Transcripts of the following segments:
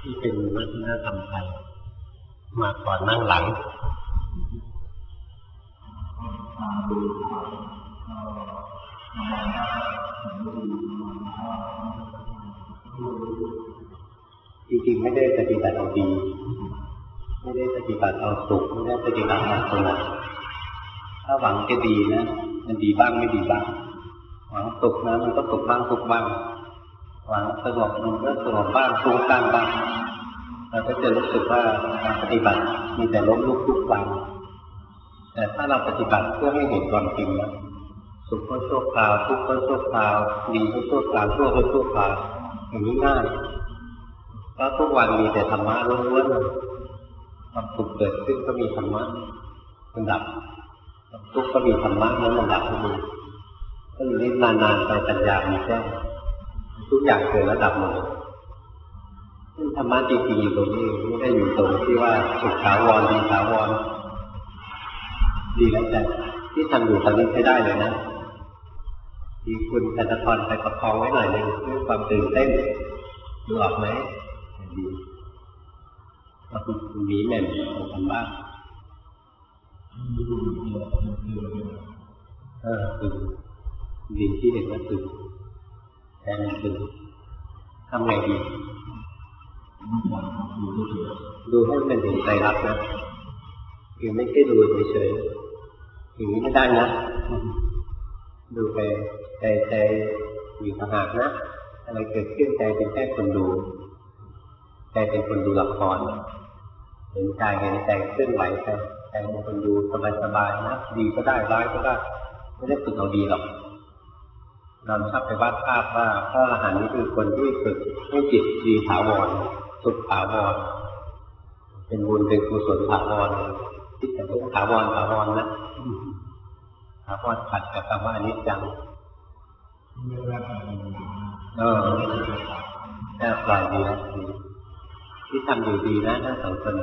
ที่เป็นวัฒนธรรมไทยมาก่อนนั่งหลังจริงๆไม่ได้ปฏิบัติเอาดีไม่ได้ปฏิบัติเอาสุขไม่ได้ปฏิบัติเอาสงบถ้าหวังจะดีนะมันดีบ้างไม่ดีบ้างหวังสุขนะมันก็สุขบ้างทุกบ้างหวังสงบมันก็สงบบ้างทุกบ้างบ้างเราก็จะรู้สึกว่าการปฏิบัติมีแต่ล้มลุกคลุกคลานแต่ถ้าเราปฏิบัติเพื่อให้เห็นความจริงนะสุขก็ชั่วคราวทุกข์ก็ชั่วคราวดีก็ชั่วคราวชั่วก็ชั่วคราวอย่างนี้ง่ายเพราะทุกวันมีแต่ธรรมะล้วนๆความสุขเกิดขึ้นก็มีธรรมะมันดับความทุกข์ก็มีธรรมะนั้นมันดับทุกทีก็อยู่นี่นานๆไปปัญญามีแจ้งทุกอย่างเกิดแล้วดับหมดซึ่งธรรมะจริงๆอยู่ตรงนี้ไม่ได้อยู่ตรงที่ว่าสุขถาวรดีถาวรดีแล้วแต่ที่ทำอยู่ตอนนี้ใช้ได้เลยนะที่คุณธนทรไปประคองไว้หน่อยนึงด้วยความตื่นเต้นดูออกไหมดีว่าคุณมีแม่นทำบ้างตื่นดีที่เห็นว่าตื่นแต่มันตื่นทำไงดีดูให้มันเห็นใจรักนะคือไม่ใช่ดูเฉยๆอย่างนี้ไม่ได้นะดูไปใจอยู่ต่างหากนะอะไรเกิดขึ้นใจเป็นแค่คนดูใจเป็นคนดูละครเห็นใจเคลื่อนไหวไปใจเป็นคนดูสบายๆนะดีก็ได้ร้ายก็ได้ไม่ได้ฝึกเอาดีหรอกเราชอบไปวาดภาพว่าพระอรหันต์นี่คือคนที่ฝึกให้จิตดีถาวรสุขถาวรเป็นบุญเป็นกุศลถาวรที่แต่เรื่องถาวรนะถาวรขัดกับคำว่าอนิจจังแค่ปล่อยดีนะที่ทำอยู่ดีนะทั้งสองคน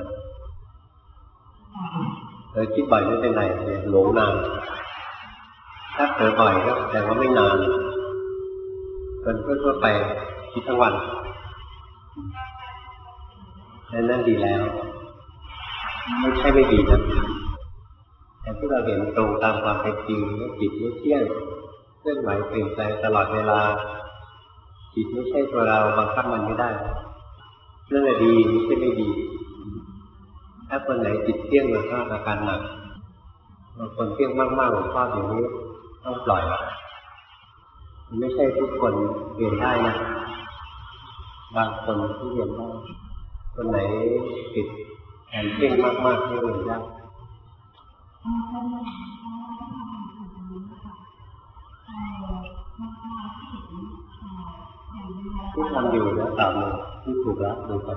คิดบ่อยไม่เป็นไรหลงนานถ้าเผลอบ่อยก็แสดงว่าไม่นานคนทั่วไปคิดทั้งวันนั่นดีแล้วไม่ใช่ไม่ดีนะแต่ที่เราเห็นตรงตามความเป็นจริงว่าจิตไม่เที่ยงเคลื่อนไหวเปลี่ยนแปลงตลอดเวลาจิตไม่ใช่ตัวเราบังคับมันไม่ได้เรื่องอะไรดีไม่ใช่ไม่ดีถ้าคนไหนจิตเที่ยงมันก็อาการหนักบางคนเที่ยงมากๆหลวงพ่ออย่างนี้ต้องปล่อยไม่ใช่ทุกคนเรียนได้นะบางคนที่เรียนได้คนไหนจิตแอนเที่ยงมากๆที่เรียนได้ที่ทำอยู่นะตามเลยที่ถูกแล้วดูไป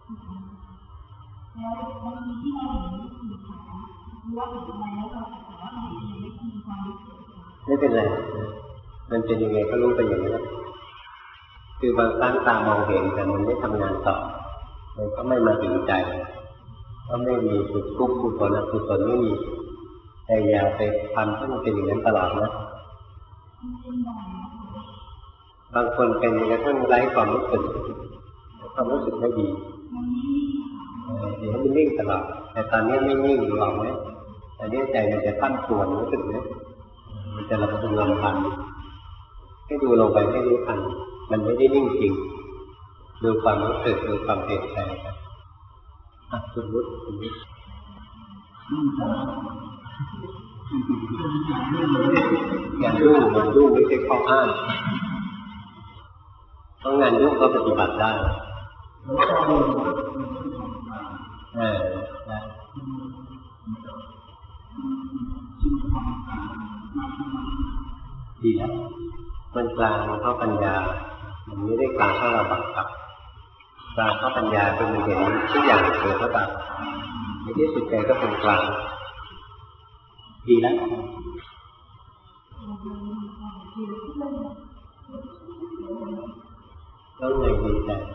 ไม่เป็นไรมันเป็นยังไงก็รู้ไปอย่างนั้นคือบางครั้งตามองเห็นแต่มันไม่ทำงานต่อมันก็ไม่มาถึงใจก็ไม่มีสุขทุกข์กุศลอกุศลไม่มีแต่อย่าไปทำให้มันเป็นอย่างนั้นตลอดนะบางคนเป็นกระทั่งไร้ความรู้สึกไม่ดีเดี๋ยวมันนิ่งตลอดแต่ตอนนี้ไม่นิ่งหรอกไหมตอนนี้ใจมันจะตั้งส่วนรู้สึกไหมมันจะระเบิดลมพันให้ดูลงไปให้รู้ทันมันไม่ได้นิ่งจริงดูความรู้สึกดูความเปลี่ยนแปลงไปสมมติงานยุ่งไม่ใช่ข้ออ้างเพราะงานยุ่งก็ปฏิบัติได้ดีแล้วมันกลางเพราะปัญญามันไม่ได้กลางเพราะเราบังคับกลางเพราะปัญญาเป็นเห็นทุกอย่างเกิดแล้วดับในที่สุดใจก็เป็นกลางดีแล้วแล้วไงดี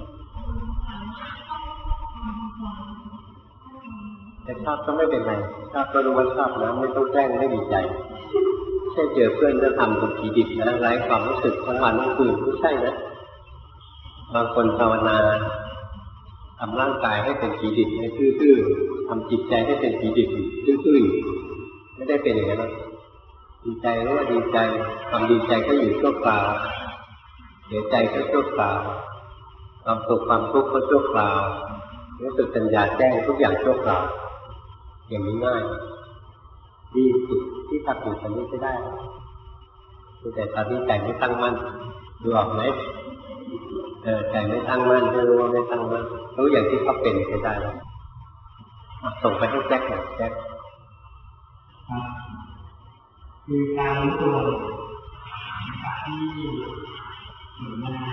แต่ชอบก็ไม่เป็นไรชอบก็รู้ว่าชอบนะไม่ต้องแกล้งไม่ดีใจแค่เจอเพื่อนจะทำคนผีดิบนะไร้ความรู้สึกทั้งวันทั้งคืนไม่ใช่นะบางคนภาวนาททำร่างกายให้เป็นผีดิบให้ซื่อๆทำจิตใจให้เป็นผีดิบซื่อๆไม่ได้เป็นอย่างนั้นดีใจก็ว่าดีใจความดีใจก็อยู่ชั่วคราวเสียใจก็ชั่วคราวความสุขความทุกข์ก็ชั่วคราวรู้สึกปัญญาแจ้งทุกอย่างชั่วคราวอย่างนี้ง่ายดีสุดที่ทำอยู่ตอนนี้จะได้แต่ตอนนี้ใจไม่ตั้งมั่นดูออกไหมใจไม่ตั้งมั่นไม่รู้ว่าไม่ตั้งมั่นรู้อย่างที่เขาเป็นจะได้แล้วส่งไปให้แจ็คหน่อยแจ็คคือการรู้ตัวที่อยู่หน้า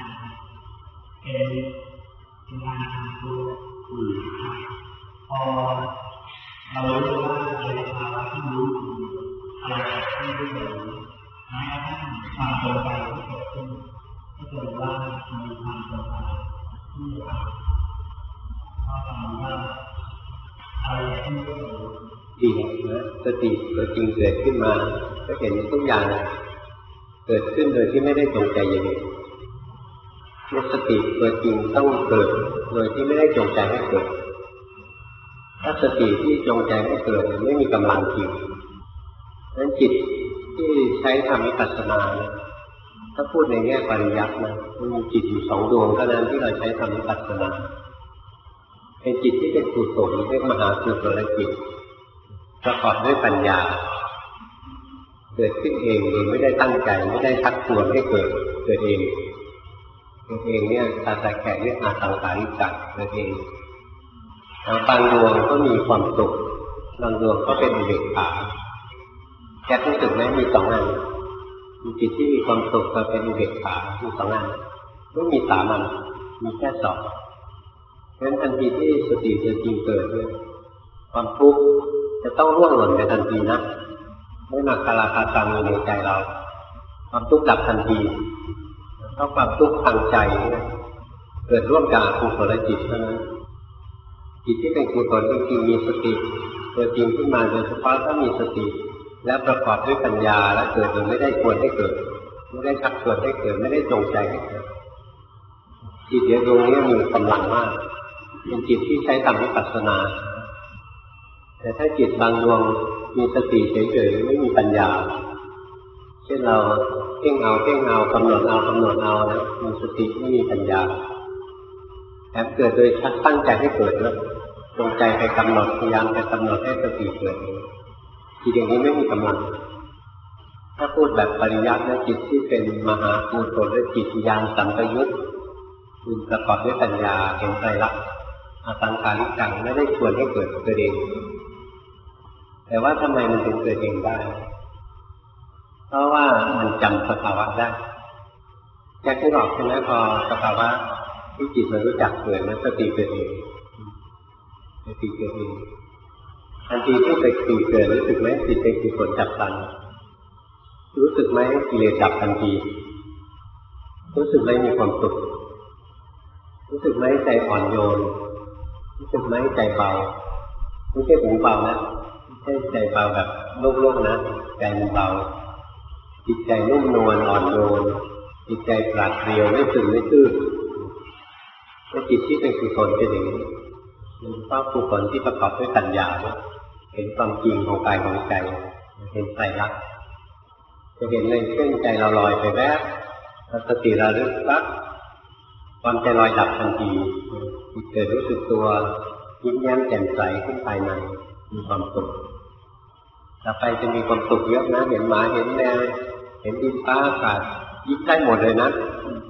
เป็นการทำตัวพอเรารู้ว่าในภาวะที่รู้อะไรที่รู้แม้กระทั่งความสนใจที่เกิดขึ้นก็เกิดว่ามีความสนใจที่ก็ทำว่าอะไรที่รู้ดีนะสติตัวจริงเกิดขึ้นมาก็เห็นทุกอย่างเกิดขึ้นโดยที่ไม่ได้จงใจอย่างนี้สติตัวจริงต้องเกิดโดยที่ไม่ได้จงใจให้เกิดถ้าสติที่จงใจให้เกิดไม่มีกำลังจริงนั้นจิตที่ใช้ทำวิปัสสนาถ้าพูดในแง่ปริยัตินะมันมีจิตอยู่2 ดวงเท่านั้นที่เราใช้ทำวิปัสสนาเป็นจิตที่เป็นกุศลเรียกมหากุศลจิตประกอบด้วยปัญญาเกิดขึ้นเองโดยไม่ได้ตั้งใจไม่ได้ชักชวนให้เกิดเองเนี่ยภาษาแขกเรียกอาสังขาริกะเกิดเองบางดวงก็มีความสุขบางดวงก็เป็นอุเบกขาแค่รู้สึกไหมมี2 อันมีจิตที่มีความสุขกับเป็นอุเบกขามี2 อันไม่มี3 อันมีแค่2เพราะฉะนั้นทันทีที่สติตัวจริงเกิดเนี่ยความทุกข์จะต้องร่วงหล่นไปทันทีนะไม่มาคาราคาซังอยู่ในใจเราความทุกข์ดับทันทีเพราะความทุกข์ทางใจเกิดร่วมกับกุศลจิตเท่านั้นจิตที่เป็นกุศลจริงๆมีสติตัวจริงขึ้นมาโดยเฉพาะถ้ามีสติและประกอบด้วยปัญญาและเกิดโดยไม่ได้ควรให้เกิดไม่ได้ชักชวนให้เกิดไม่ได้จงใจให้เกิดจิตเดียวดวงนี้มีกำลังมากเป็นจิตที่ใช้ทำวิปัสสนาแต่ถ้าจิตบางดวงมีสติเฉยๆไม่มีปัญญาเช่นเราเพ่งเอากำหนดเอานะมีสติไม่มีปัญญาแอบเกิดโดยตั้งใจให้เกิดแล้วจงใจไปกำหนดพยายามจะกำหนดให้สติเกิดจิตอย่างนี้ไม่มีกำลังถ้าพูดแบบปริยัตินะจิตที่เป็นมหากุศลจิตญาณสัมปยุตประกอบด้วยปัญญาเห็นไตรลักษณ์อสังขาริกังไม่ได้ชวนให้เกิดเองแต่ว่าทำไมมันถึงเกิดเองได้เพราะว่ามันจำสภาวะได้แค่ที่บอกใช่ไหมพอสภาวะที่จิตมันรู้จักเกิดแล้วสติเกิดเองทันทีที่สติเกิดรู้สึกไหมจิตเป็นกุศลจับตันรู้สึกไหมกิเลสดับทันทีรู้สึกไหมมีความสุขรู้สึกไหมใจอ่อนโยนรู้สึกไหมใจเบาไม่ใช่หูเบานะไม่ใช่ใจเบาแบบโล่งๆนะใจมันเบาจิตใจนุ่มนวลอ่อนโยนจิตใจปราดเปรียวไม่ซึมไม่ตื้อและจิตที่เป็นกุศลเป็นอย่างนี้เป็นภาพกุศลที่ประกอบด้วยปัญญาเห็นความจริงของกายของใจเห็นไตรลักษณ์จะเห็นเลยเช่นใจเราลอยไปแวบสติระลึกปั๊บความใจลอยดับทันทีจิตเกิดรู้สึกตัวยิ้มแย้มแจ่มใสขึ้นภายในมีความสุขต่อไปจะมีความสุขเยอะนะเห็นหมาเห็นแมวเห็นดินฟ้าอากาศยิ้มได้หมดเลยนะ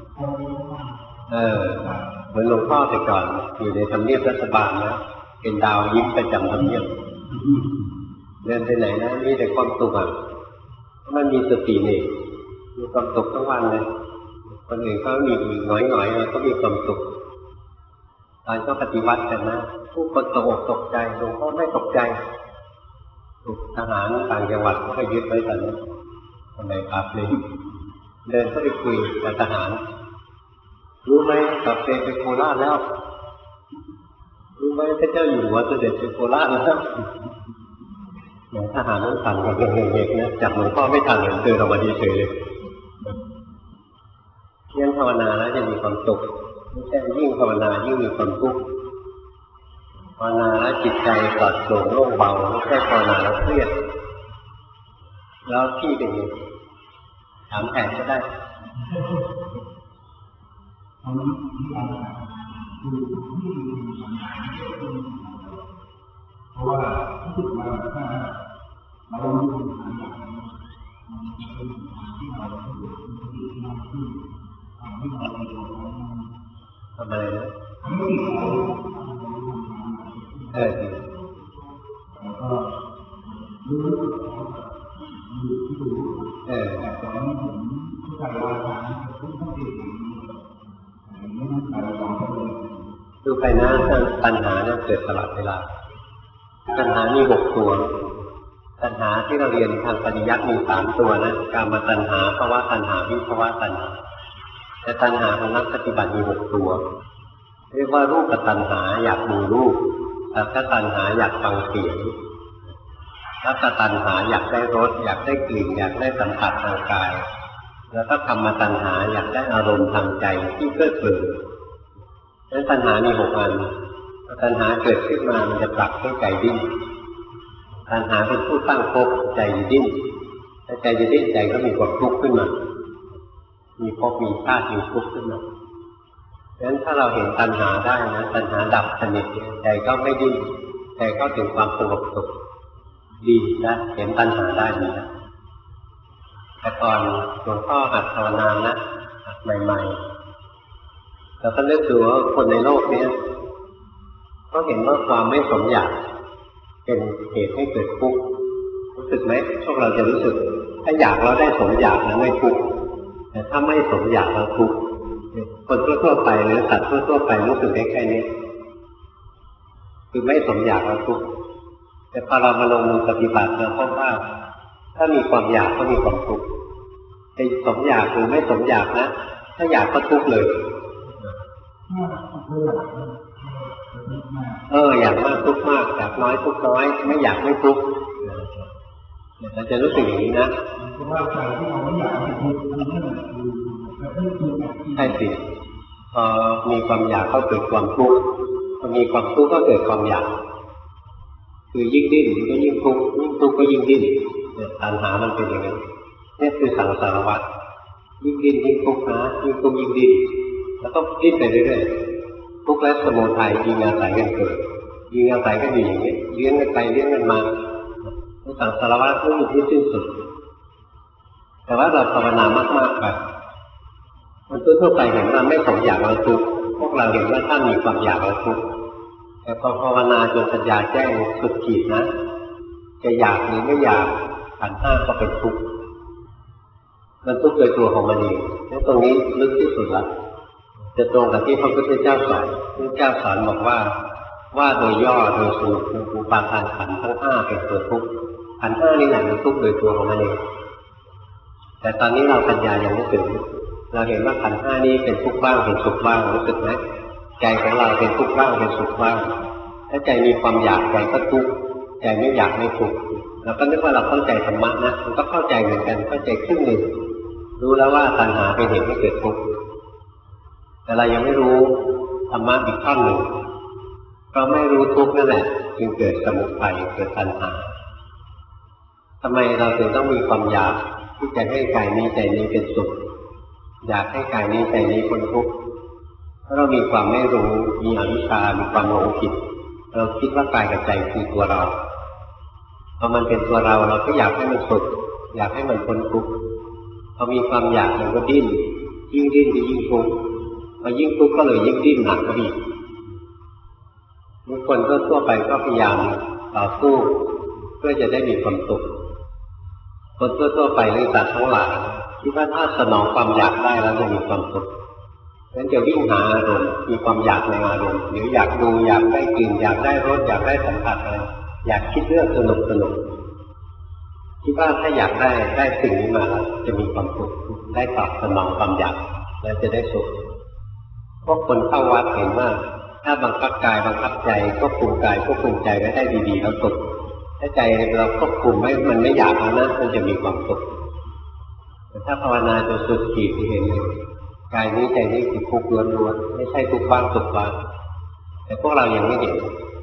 เหมือนหลวงพ่อแต่ก่อนอยู่ในทำเนียบรัฐบาลนะเป็นดาวยิ้มประจำทำเนียบเดินไปไหนนะมีแต่ความสุขอ่ะมันมีสตินี่มีความสุขทั้งวันเลยคนอื่นเขามีหน่อยๆเลยก็มีความสุขตอนก็ปฏิวัติกันนะผู้คนตกอกตกใจหลวงพ่อไม่ตกใจทหารต่างจังหวัดก็ยึดไว้ตอนนี้ทำไมครับเลยเดินเข้าไปคุยกับทหารรู้ไหมกลับไปโคราชแล้วรู้ไหมพระเจ้าอยู่หัวเสด็จไปโคราชแล้วทหารต้องสั่นกับเด็กๆนะจับหลวงพ่อไม่ทันเลยเดินออกมาดีเฉยเลยยังภาวนาแล้วจะมีความสุขไม่ใช่ยิ่งภาวนายิ่งมีความทุกข์ภาวนาแล้วจิตใจปลอดโปร่งโล่งเบาไม่ใช่ภาวนาแล้วเครียดแล้วพี่เป็นยังไงถามแทนก็ได้เพราะว่ารู้สึกว่าถ้าเราไม่ทำงานอย่างนี้มันจะเป็นที่เราที่เราที่ทำให้เราเป็นตัวเราทำอะไรนะทำให้เราแล้วก็รู้ที่รู้แต่ตอนนี้ผมที่การวางทางทุกที่ไม่ต้องการวางเลยดูไปนะปัญหาเนี่ยเกิดตลอดเวลาปัญหามี6 ตัวตัณหาที่เราเรียนทางปริยัติมี3 ตัวนะกามตัณหาภวตัณหาวิภวตัณหาแต่ตัณหาของนักปฏิบัติมี6 ตัวเรียกว่ารูปตัณหาอยากดูรูปสัทธตัณหาอยากฟังเสียงรสตัณหาอยากได้รสอยากได้กลิ่นอยากได้สัมผัสทางกายแล้วก็ธรรมตัณหาอยากได้อารมณ์ทางใจที่เพลิดเพลินนั้นตัณหามี6 อันตัณหาเกิดขึ้นมามันจะผลักให้ใจดิ้นตัณหาเป็นผู้ตั้งภพใจจะดิ้นถ้าใจจะดิ้นใจก็มีความทุกข์ขึ้นมามีภพมีชาติมีทุกข์ขึ้นมาดังนั้นถ้าเราเห็นตัณหาได้นะตัณหาดับสนิทใจก็ไม่ดิ้นใจก็ถึงความสงบสุขดีนะเห็นตัณหาได้ดีนะแต่ก่อนหลวงพ่อหัดภาวนานะใหม่ๆเราก็นึกดูว่าคนในโลกนี้เขาเห็นว่าความไม่สมอยากเป็นเหตุให้เกิดทุกข์รู้สึกไหมพวกเราจะรู้สึกถ้าอยากเราได้สมอยากนะไม่ทุกข์แต่ถ้าไม่สมอยากเราทุกข์คนทั่วไปหรือสัตว์ทั่วไปรู้สึกได้แค่นี้คือไม่สมอยากเราทุกข์แต่พอเรามาลงมือปฏิบัติเราพบว่าถ้ามีความอยากก็มีความทุกข์แต่สมอยากหรือไม่สมอยากนะถ้าอยากก็ทุกข์เลยอยากมากทุกข์มากอยากน้อยทุกข์น้อยไม่อยากไม่ทุกข์เราจะรู้สึกอย่างนี้นะใช่สิพอมีความอยากก็เกิดความทุกข์พอมีความทุกข์ก็เกิดความอยากคือยิ่งดิ้นก็ยิ่งทุกข์ยิ่งทุกข์ก็ยิ่งดิ้นตัณหามันเป็นอย่างนั้นนี่คือสังสารวัฏยิ่งดิ้นยิ่งทุกข์นะยิ่งทุกข์ยิ่งดิ้นแล้วก็ดิ้นไปเรื่อยๆทุกข์และสมุทัยยิงอาศัยกันเกิดยิงอาศัยกันอยู่อย่างนี้เลี้ยงกันไปเลี้ยงกันมาสังสารวัฏไม่มีที่สิ้นสุดแต่ว่าเราภาวนามากๆไปมันทั่วไปเห็นว่าไม่สมอยากเราทุกข์พวกเราเห็นว่าถ้ามีความอยากเราทุกข์แต่พอภาวนาจนปัญญาแจ้งสุดขีดนะจะอยากหรือไม่อยากขันธ์ 5ก็เป็นทุกข์มันทุกข์โดยตัวของมันเองและตรงนี้ลึกที่สุดละจะตรงกับที่พระพุทธเจ้าสอนพระพุทธเจ้าสอนบอกว่าโดยย่อโดยสรุปอุปาทานขันธ์ทั้ง 5เป็นตัวทุกข์ขันธ์ 5นี่แหละมันทุกข์โดยตัวของมันเองแต่ตอนนี้เราปัญญายังไม่ถึงเราเห็นว่าขันธ์ 5นี้เป็นทุกข์บ้างเป็นสุขบ้างรู้สึกไหมใจของเราเป็นทุกข์บ้างเป็นสุขบ้างถ้าใจมีความอยากใจก็ทุกข์ใจไม่อยากไม่ทุกข์เราก็นึกว่าเราเข้าใจธรรมะนะมันก็เข้าใจเหมือนกันเข้าใจครึ่งหนึ่งรู้แล้วว่าตัณหาเป็นเหตุให้เกิดทุกข์แต่เรายังไม่รู้ธรรมะอีกท่อนหนึ่งเราไม่รู้ทุกข์นั่นแหละจึงเกิดสมุทัยเกิดตัณหาทำไมเราถึงต้องมีความอยากที่จะให้กายนี้ใจนี้เป็นสุขอยากให้กายนี้ใจนี้พ้นทุกข์เพราะเรามีความไม่รู้มีอวิชชามีความหลงผิดเราคิดว่ากายกับใจคือตัวเราพอมันเป็นตัวเราเราก็อยากให้มันสุขอยากให้มันพ้นทุกข์พอมีความอยากมันก็ดิ้นยิ่งดิ้นก็ยิ่งทุกข์พอยิ่งทุกข์ก็เลยยิ่งดิ้นหนักกว่าอีกบางคนทั่วไปก็พยายามต่อสู้เพื่อจะได้มีความสุขคนทั่วไปหรือสัตว์ทั้งหลายคิดว่าถ้าสนองความอยากได้แล้วจะมีความสุขงั้นจะวิ่งหาอารมณ์มีความอยากในอารมณ์หรืออยากดูอยากได้กลิ่นอยากได้รสอยากได้สัมผัสอะไรอยากคิดเรื่องสนุกคิดว่าถ้าอยากได้สิ่งนี้มาแล้วจะมีความสุขได้ตอบสนองความอยากแล้วจะได้สุขพวกคนเข้าวัดเห็นว่าถ้าบังคับกายบังคับใจควบคุมกายควบคุมใจไว้ได้ดีๆแล้วสุขถ้าใจเราควบคุมมันไม่อยากแล้วนะมันจะมีความสุขแต่ถ้าภาวนาจนสุดขีดที่เห็นกายนี้ใจนี้คือทุกข์ล้วนๆไม่ใช่ทุกข์บ้างสุขบ้างแต่พวกเรายังไม่เห็น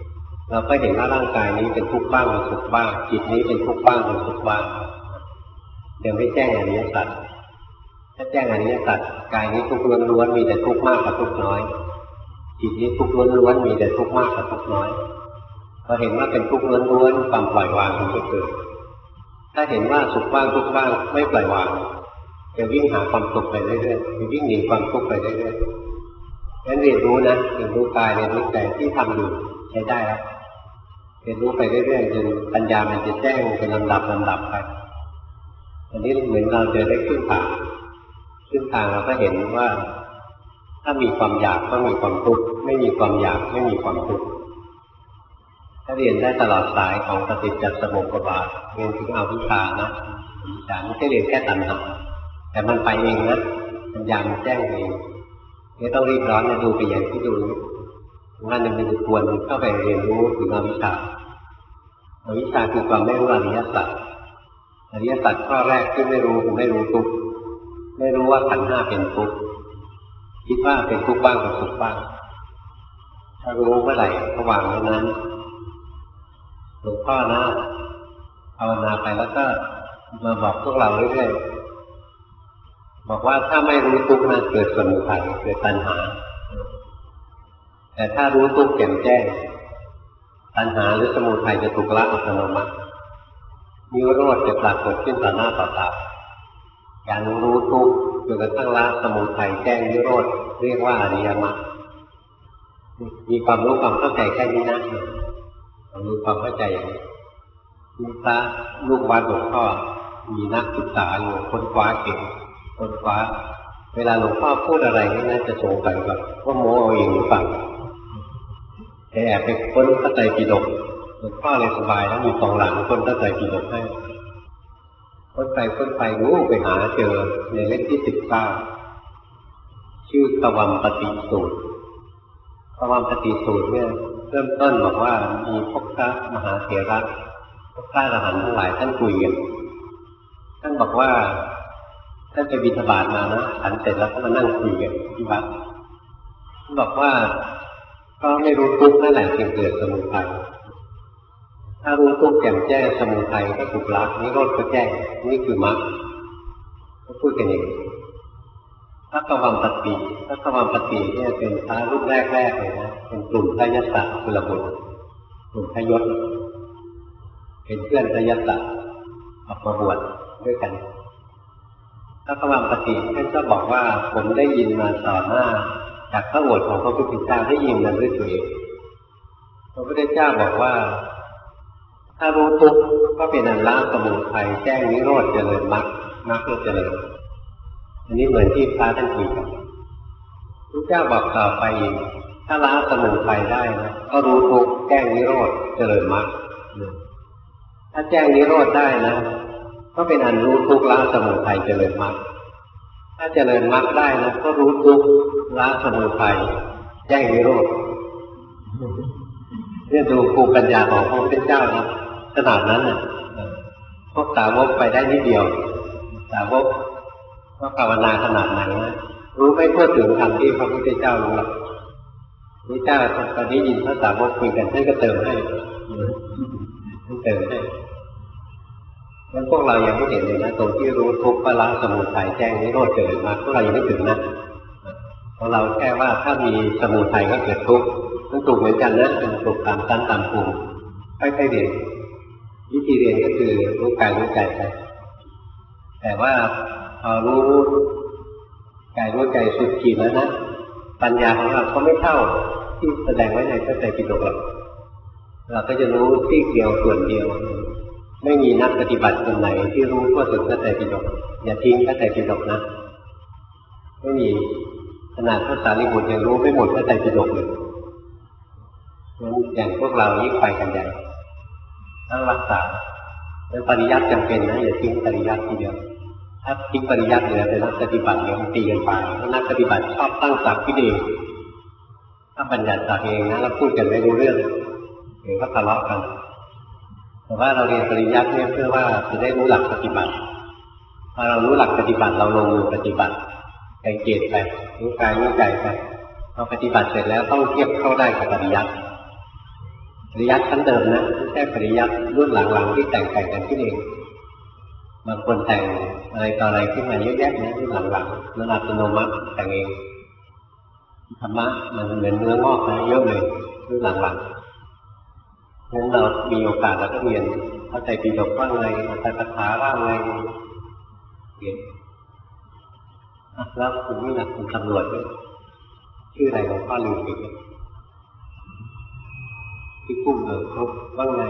เราก็เห็นว่าร่างกายนี้เป็นทุกข์บ้างเป็นสุขบ้างจิตนี้เป็นทุกข์บ้างเป็นสุขบ้างเดี๋ยวไม่แจ้งอริยสัจถ้าแจ้งอริยสัจกายนี้ทุกข์ล้วนๆมีแต่ทุกข์มากกับทุกข์น้อยจิตนี้ทุกข์ล้วนๆมีแต่ทุกข์มากกับทุกข์น้อยพอเห็นว่าเป็นทุกข์ล้วนๆความปล่อยวางมันจะเกิดถ้าเห็นว่าสุขบ้างทุกข์บ้างไม่ปล่อยวางจะวิ่งหาความสุขไปเรื่อยๆจะวิ่งหนีความทุกข์ไปเรื่อยๆงั้นเรียนรู้นะเรียนรู้กายเรียนรู้ใจที่ทำอยู่ใช้ได้แล้วเรียนรู้ไปเรื่อยๆจนปัญญามันจะแจ้งเป็นลำดับไปอันนี้เหมือนเราจะได้ขึ้นทางเราก็เห็นว่าถ้ามีความอยากก็มีความทุกข์ไม่มีความอยากไม่มีความทุกข์ถ้าเรียนได้ตลอดสายของปฏิจจสมุปบาทเรียนถึงอวิชชานะอวิชชาไม่ใช่เรียนแค่ตัณหาแต่มันไปเองนะปัญญามันแจ้งเองไม่ต้องรีบร้อนนะดูไปอย่างที่ดูงั้นมันจะควรเข้าไปเรียนรู้ถึงอวิชชาคือความไม่รู้อริยสัจอริยสัจข้อแรกที่ไม่รู้คือไม่รู้ทุกข์ไม่รู้ว่าขันธ์ห้าเป็นทุกข์คิดว่าเป็นทุกข์บ้างกับสุขบ้างถ้ารู้เมื่อไหร่ก็วางไว้นั้นหลวงพ่อนะภาวนาไปแล้วก็มาบอกพวกเราเรื่อยๆบอกว่าถ้าไม่รู้ทุกข์นะเกิดสมุทัยเกิดตัณหาแต่ถ้ารู้ทุกข์แจ่มแจ้งตัณหาหรือสมุทัยจะถูกละอัตโนมัตินิโรธจะปรากฏขึ้นต่อหน้าต่อตาการรู้ทุกข์จนกระทั่งละสมุทัยแจ้งนิโรธเรียกว่าอริยมรรคมีความรู้ความเข้าใจแค่นี้นะรู้ความเข้าใจอย่างนี้มีพระลูกวัดหลวงพ่อมีนักศึกษาอยู่ค้นคว้าเก่งค้นคว้าเวลาหลวงพ่อพูดอะไรนี่น่าจะสงสัยแบบว่าโม้เอาเองหรือเปล่าแอบไปค้นพระไตรปิฎกหลวงพ่อเลยสบายแล้วมี2 หลังค้นพระไตรปิฎกให้ค้นไปรู้ไปหาเจอในเล่มที่19ชื่อตวัมปฏิสูตรตวัมปฏิสูตรเนี่ยเริ่มต้นบอกว่ามีพวกพระมหาเถระพวกพระอรหันต์ทั้งหลายท่านคุยกันท่านบอกว่าท่านไปบิณฑบาตมานะฉันเสร็จแล้วก็มานั่งคุยกันที่วัดท่านบอกว่าก็ไม่รู้ทุกข์นั่นแหละจึงเกิดสมุทัยถ้ารู้ทุกข์แจ่มแจ้งสมุทัยก็ถูกละนิโรธก็แจ้งนี่คือมรรคก็พูดกันเองพระกวัมปฏิเนี่ยเป็นพระรุ่นแรกเลยนะเป็นกลุ่มพระยศกุลบุตรกลุ่มพระยศเป็นเพื่อนพระยศออกมาบวชด้วยกันพระกวัมปฏิท่านก็บอกว่าผมได้ยินมาต่อหน้าจากพระโอษฐ์ของพระพุทธเจ้าได้ยินมาด้วยตัวเองพระพุทธเจ้าบอกว่าถ้ารู้ทุกข์ก็เป็นอันละสมุทัยแจ้งนิโรธเจริญมรรคก็เจริญอันนี้เหมือนที่พระท่านคุยกันพระเจ้าบอกต่อไปอีกถ้าละสมุทัยได้นะก็รู้ทุกข์แจ้งนิโรธเจริญมรรคถ้าแจ้งนิโรธได้นะก็เป็นอันรู้ทุกข์ละสมุทัยเจริญมรรคถ้าเจริญมรรคได้นะก็รู้ทุกข์ละสมุทัยแจ้งนิโรธเนี่ยดูภูมิปัญญาของพระพุทธเจ้านะขนาดนั้นน่ะพวกสาวกไปได้นิดเดียวสาวกก็ภาวนาขนาดไหนนะรู้ไม่ทั่วถึงธรรมที่พระพุทธเจ้ารู้หรอกพระเจ้าตอนนี้ยินพระสาวกคุยกันท่านก็เติมให้งั้นพวกเรายังไม่เห็นเลยนะตรงที่รู้ทุกข์ละสมุทัยแจ้งนิโรธเกิดมาพวกเรายังไม่ถึงนะเพราะเราแค่ว่าถ้ามีสมุทัยก็เกิดทุกข์มันถูกเหมือนกันนะเป็นถูกตามชั้นตามภูมิค่อยๆเรียนวิธีเรียนก็คือรู้กายรู้ใจไปแต่ว่าพอรู้กายรู้ใจสุดขีดแล้วนะปัญญาของเราก็ไม่เท่าที่แสดงไว้ในพระไตรปิฎกหรอกเราก็จะรู้ที่เดียวส่วนเดียวไม่มีนักปฏิบัติคนไหนที่รู้ทั่วถึงพระไตรปิฎกอย่าทิ้งพระไตรปิฎกนะไม่มีขนาดพระสารีบุตรยังรู้ไม่หมดพระไตรปิฎกเลยอย่างพวกเรายิ่งไปกันใหญ่ต้องรักษาแล้วปริยัติจำเป็นนะอย่าทิ้งปริยัติทีเดียวถ้าทิ้งปริยัติเหลือแต่นักปฏิบัติเดี๋ยวมันตีกันไปเพราะนักปฏิบัติชอบตั้งศักดิ์ที่ดีถ้าบัญญัติศักดิ์เองนะเราพูดกันไม่รู้เรื่องเดี๋ยวก็ทะเลาะกันแต่ว่าเราเรียนปริยัติเนี่ยเพื่อว่าจะได้รู้หลักปฏิบัติพอเรารู้หลักปฏิบัติเราลงมือปฏิบัติใจเกตไปรู้กายรู้ใจไปพอปฏิบัติเสร็จแล้วต้องเทียบเข้าได้กับปริยัติริยัติชั้นเดิมนะไม่ใช่ปริยัติรุ่นหลังๆที่แต่งกันขึ้นเองบางคนแต่งอะไรต่ออะไรขึ้นมาเยอะแยะนะรุ่นหลังๆนั่นอัตโนมัติแต่งเองธรรมะมันเหมือนเนื้องอกนะเยอะเลยรุ่นหลังๆงั้นเรามีโอกาสเราก็เรียนเข้าใจปิฎกว่าไงอัตถกถาว่าไงเรียนแล้วคุณนี่นะคุณตำรวจด้วยชื่ออะไรหลวงพ่อลืมอีกที่กุ้งครบว่าไง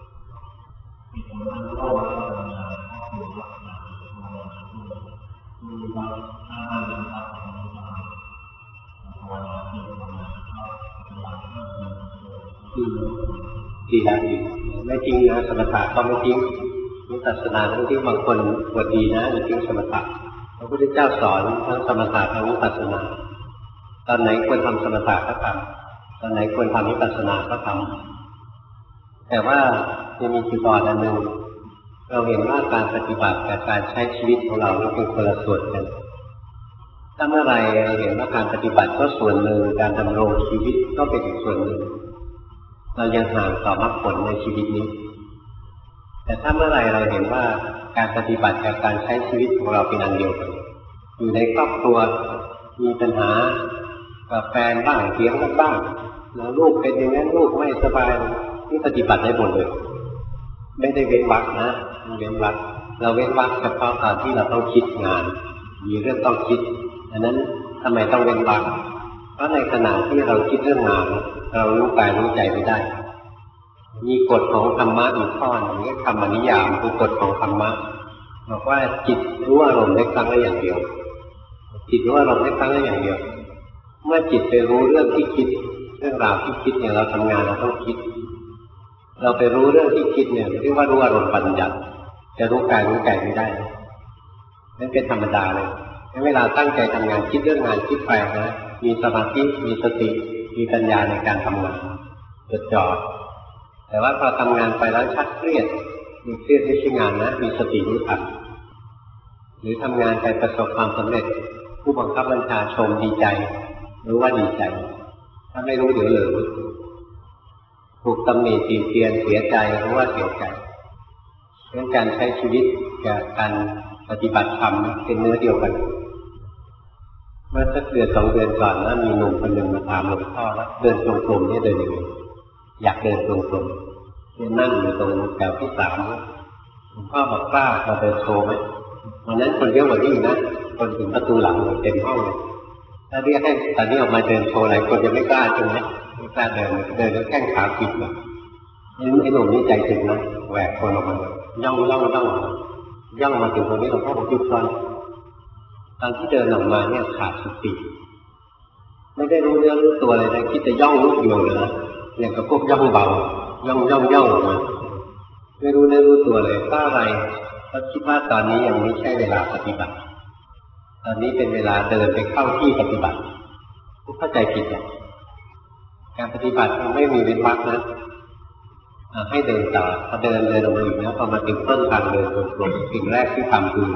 ดีนะดีไม่จริงนะสมถะก็ไม่จริงวิปัสสนาทั้งที่บางคนบวชดีนะจริงสมถะพระพุทธเจ้าสอนทั้งสมถะทั้งวิปัสสนาตอนไหนควรทำสมถะก็ทำตอนไหนควรทำวิปัสสนาก็ทำแต่ว่าจะมีจุดอ่อนอันหนึ่งเราเห็นว่าการปฏิบัติกับการใช้ชีวิตของเราเป็นคนละส่วนกันถ้าเมื่อไรเราเห็นว่าการปฏิบัติก็ส่วนหนึ่งการดำรงชีวิตก็เป็นอีกส่วนหนึ่งเรายังห่างต่อมรรคผลในชีวิตนี้แต่ถ้าเมื่อไรเราเห็นว่าการปฏิบัติกับการใช้ชีวิตของเราเป็นอันเดียวกันอยู่ในครอบครัวมีปัญหากับแฟนบ้างเถียงกันบ้างแล้วลูกเป็นอย่างนั้นลูกไม่สบายนี่ปฏิบัติได้หมดเลยไม่ได้เว้นวรรคนะเว้นวรรคเราเว้นวรรคเฉพาะตอนที่เราต้องคิดงานมีเรื่องต้องคิดดังนั้นทำไมต้องเว้นวรรคเพราะในขณะที่เราคิดเรื่องงานเรารู้กายรู้ใจไม่ได้มีกฎของธรรมะอีกข้อหนึ่งเรียกธรรมนิยามคือกฎของธรรมะบอกว่าจิตรู้อารมณ์ได้ครั้งละอย่างเดียวจิตรู้อารมณ์ได้ครั้งละอย่างเดียวเมื่อจิตไปรู้เรื่องที่คิดเรื่องราวที่คิดเนี่ยเราทำงานเราต้องคิดเราไปรู้เรื่องที่คิดเนี่ยเรียกว่ารู้อารมณ์ปัญญาจะรู้กายรู้ใจไม่ได้นั่นเป็นธรรมดาเลยเวลาตั้งใจทำงานคิดเรื่องงานคิดไปนะมีสมาธิมีสติมีปัญญาในการทำงานจดจ่อแต่ว่าพอทำงานไปแล้วชักเครียดมีเครียดไม่ใช่งานนะมีสติรู้ทันหรือทำงานไปประสบความสำเร็จผู้บังคับบัญชาชมดีใจรู้ว่าดีใจถ้าไม่รู้เดี๋ยวเหลือถูกตำหนิตีเตียนเสียใจรู้ว่าเสียใจเรื่องการใช้ชีวิตกับการปฏิบัติธรรมเป็นเนื้อเดียวกันเมื่อสักเดือน2 เดือนก่อนนะมีหนุ่มคนหนึ่งมาถามหลวงพ่อว่าเดินจงกรมนี่เดินยังไงอยากเดินจงกรมนั่งอยู่ตรงแถวที่3หลวงพ่อบอกกล้ามาเดินโชว์ไหมวันนั้นคนเยอะกว่านี้นะคนถึงประตูหลังเต็มห้องเลยถ้าเรียกให้ตอนนี้ออกมาเดินโชว์อะไรคนจะไม่กล้าใช่ไหมไม่กล้าเดินแล้วแข้งขาปิดเลยไอ้หนุ่มนี่ใจถึงนะแหวกคนออกมาย่องมาถึงตรงนี้หลวงพ่อบอกหยุดก่อนตอนที่เดินออกมาเนี่ยขาดสติไม่ได้รู้เรื่องรู้ตัวเลยนะคิดจะย่องลูกเดียวเลยนะอย่างกับพวกย่องเบาย่องออกมาไม่รู้เรื่องรู้ตัวเลยเพราะอะไรเพราะคิดว่าตอนนี้ยังไม่ใช่เวลาปฏิบัติตอนนี้เป็นเวลาเดินไปเข้าที่ปฏิบัติเข้าใจผิดอ่ะการปฏิบัติไม่มีเว้นวรรคนะให้เดินต่อพอเดินลงอีกนะพอมาถึงต้นทางเดินตรงๆสิ่งแรกที่ทำคือ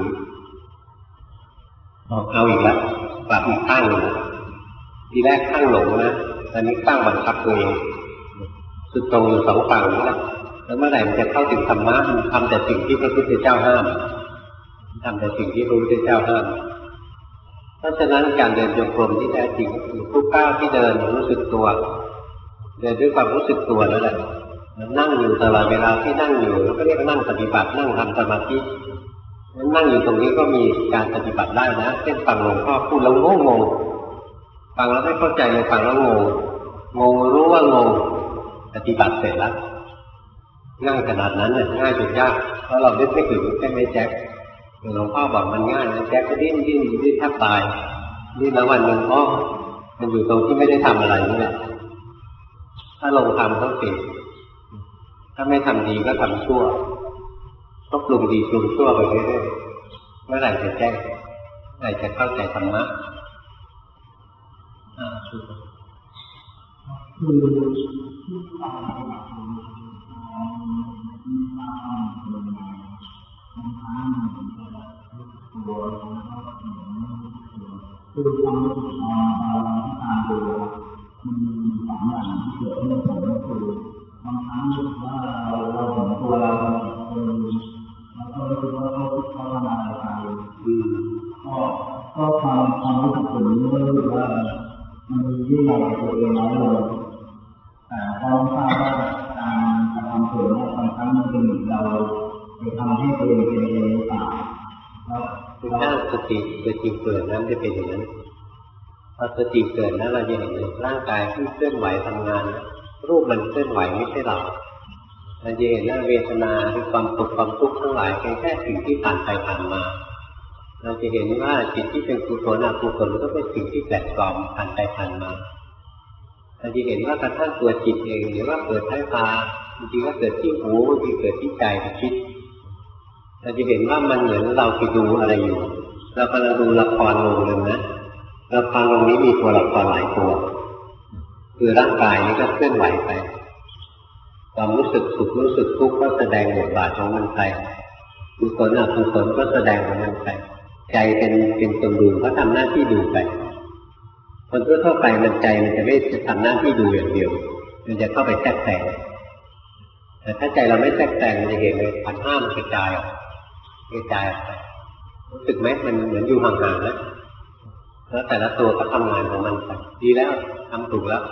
เอาอีกแล้วกลับอีกข้างหนึ่งทีแรกข้างหลงนะตอนนี้ข้างบังคับตัวเองสุดตรงอยู่2 ฝั่งนี่แหละแล้วเมื่อไหร่มันจะเข้าถึงธรรมะมันทำแต่สิ่งที่พระพุทธเจ้าห้ามทำแต่สิ่งที่พระพุทธเจ้าห้ามเพราะฉะนั้นการเดินจงกรมที่แท้จริงคือทุกก้าวที่เดินรู้สึกตัวเดินด้วยความรู้สึกตัวนั่นแหละนั่งอยู่ตลอดเวลาที่นั่งอยู่ก็เรียกนั่งปฏิบัตินั่งทำสมาธินั่งอยู่ตรงนี้ก็มีการปฏิบัติได้นะเช่นฟังหลวงพ่อพูดแล้วงงฟังแล้วไม่เข้าใจเลยฟังแล้วงงรู้ว่างงปฏิบัติเสร็จแล้วง่ายขนาดนั้นเนี่ยง่ายจนยากเพราะเราไม่ถึงใช่ไหมแจ็คหลวงพ่อบอกมันง่ายนะแจ็คก็ดิ้นแทบตายดิ้นแล้ววันหนึ่งมันอยู่ตรงที่ไม่ได้ทำอะไรนี่แหละถ้าลงทำต้องเก่งถ้าไม่ทำดีก็ทำชั่วก็ปรุงดีปรุงชั่วไปเรื่อยๆเมื่อไหร่จะแจ้งเมื่อไหร่จะเข้าใจธรรมะคือความรู้สึกของเราที่ตามดูมันมี2 อย่างที่เกิดขึ้นก็คือางครั้งรู้สึกว่าเราเห็นตัวเราแล้วก็รู้สึกว่าเขาทำอะไรกันก็ความรู้สึกผมนี้ก็รู้สึกว่ามันยิ่งใหญ่กว่าตัวเองน้อยลงแต่พอทราบว่าการกระทำเผลอบางครั้งมันเป็นเราไปทำให้ตัวเองเป็นเองหรือเปล่าถ้าสติเกิดนั้นจะเป็นอย่างนั้นพอสติเกิดนั้นเราจะเห็นร่างกายที่เคลื่อนไหวทำงานรูปมันเคลื่อนไหวไม่ใช่เราจะเห็นว่าเวทนาคือความสุขความทุกข์ทั้งหลายเป็นแค่สิ่งที่ผ่านไปผ่านมาเราจะเห็นว่าจิตที่เป็นกุศลอกุศลก็เป็นสิ่งที่แปลกปลอมผ่านไปผ่านมาเราจะเห็นว่ากระทั่งตัวจิตเองหรือว่าเกิดที่ตาบางทีก็เกิดที่หูบางทีเกิดที่ใจที่คิดเราจะเห็นว่ามันเหมือนเราไปดูอะไรอยู่เรากำลังดูละครลงเลยนะละครลงนี้มีตัวละครหลายตัวคือร่างกายนี้ก็เคลื่อนไหวไปความรู้สึกสุขรู้สึกทุกข์ก็แสดงบทบาทของมันไปกุศลอกุศลก็แสดงของมันไปใจเป็นคนดูก็ทำหน้าที่ดูไปคนทั่วไปมันใจมันจะไม่ทำหน้าที่ดูอย่างเดียวมันจะเข้าไปแทรกแซงแต่ถ้าใจเราไม่แทรกแซงมันจะเห็นเลยขันธ์ห้ามันกระจายออกไปรู้สึกไหมมันเหมือนอยู่ห่างๆนะแล้วแต่ละตัวก็ทำงานของมันไปดีแล้วทำถูกแล้ว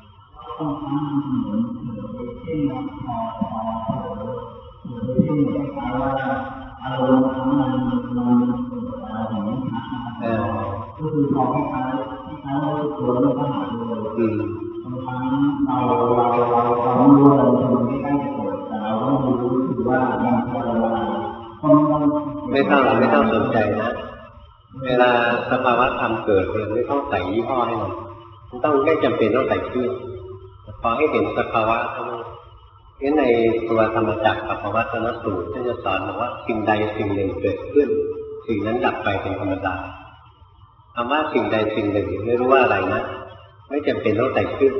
อารมณ์ทั้งนั้นก็คือพอที่เขารู้สึกตัวแล้วก็หายเลยบางครั้งเราไม่รู้อะไรมันไม่ใกล้จะเกิดแต่เราต้องรู้สึกว่ามันคืออะไรไม่ต้องสนใจนะเวลาสภาวะธรรมเกิดเราไม่ต้องใส่ยี่ห้อให้มันต้องไม่จำเป็นต้องใส่ชื่อพอให้เห็นสภาวะเท่านั้นในตัวธรรมจักรกับภาวะตนสูตรท่านจะสอนบอกว่าสิ่งใดสิ่งหนึ่งเกิดขึ้นสิ่งนั้นดับไปเป็นธรรมดาคำว่าสิ่งใดสิ่งหนึ่งไม่รู้ว่าอะไรนะไม่จำเป็นต้องใส่ชื่อ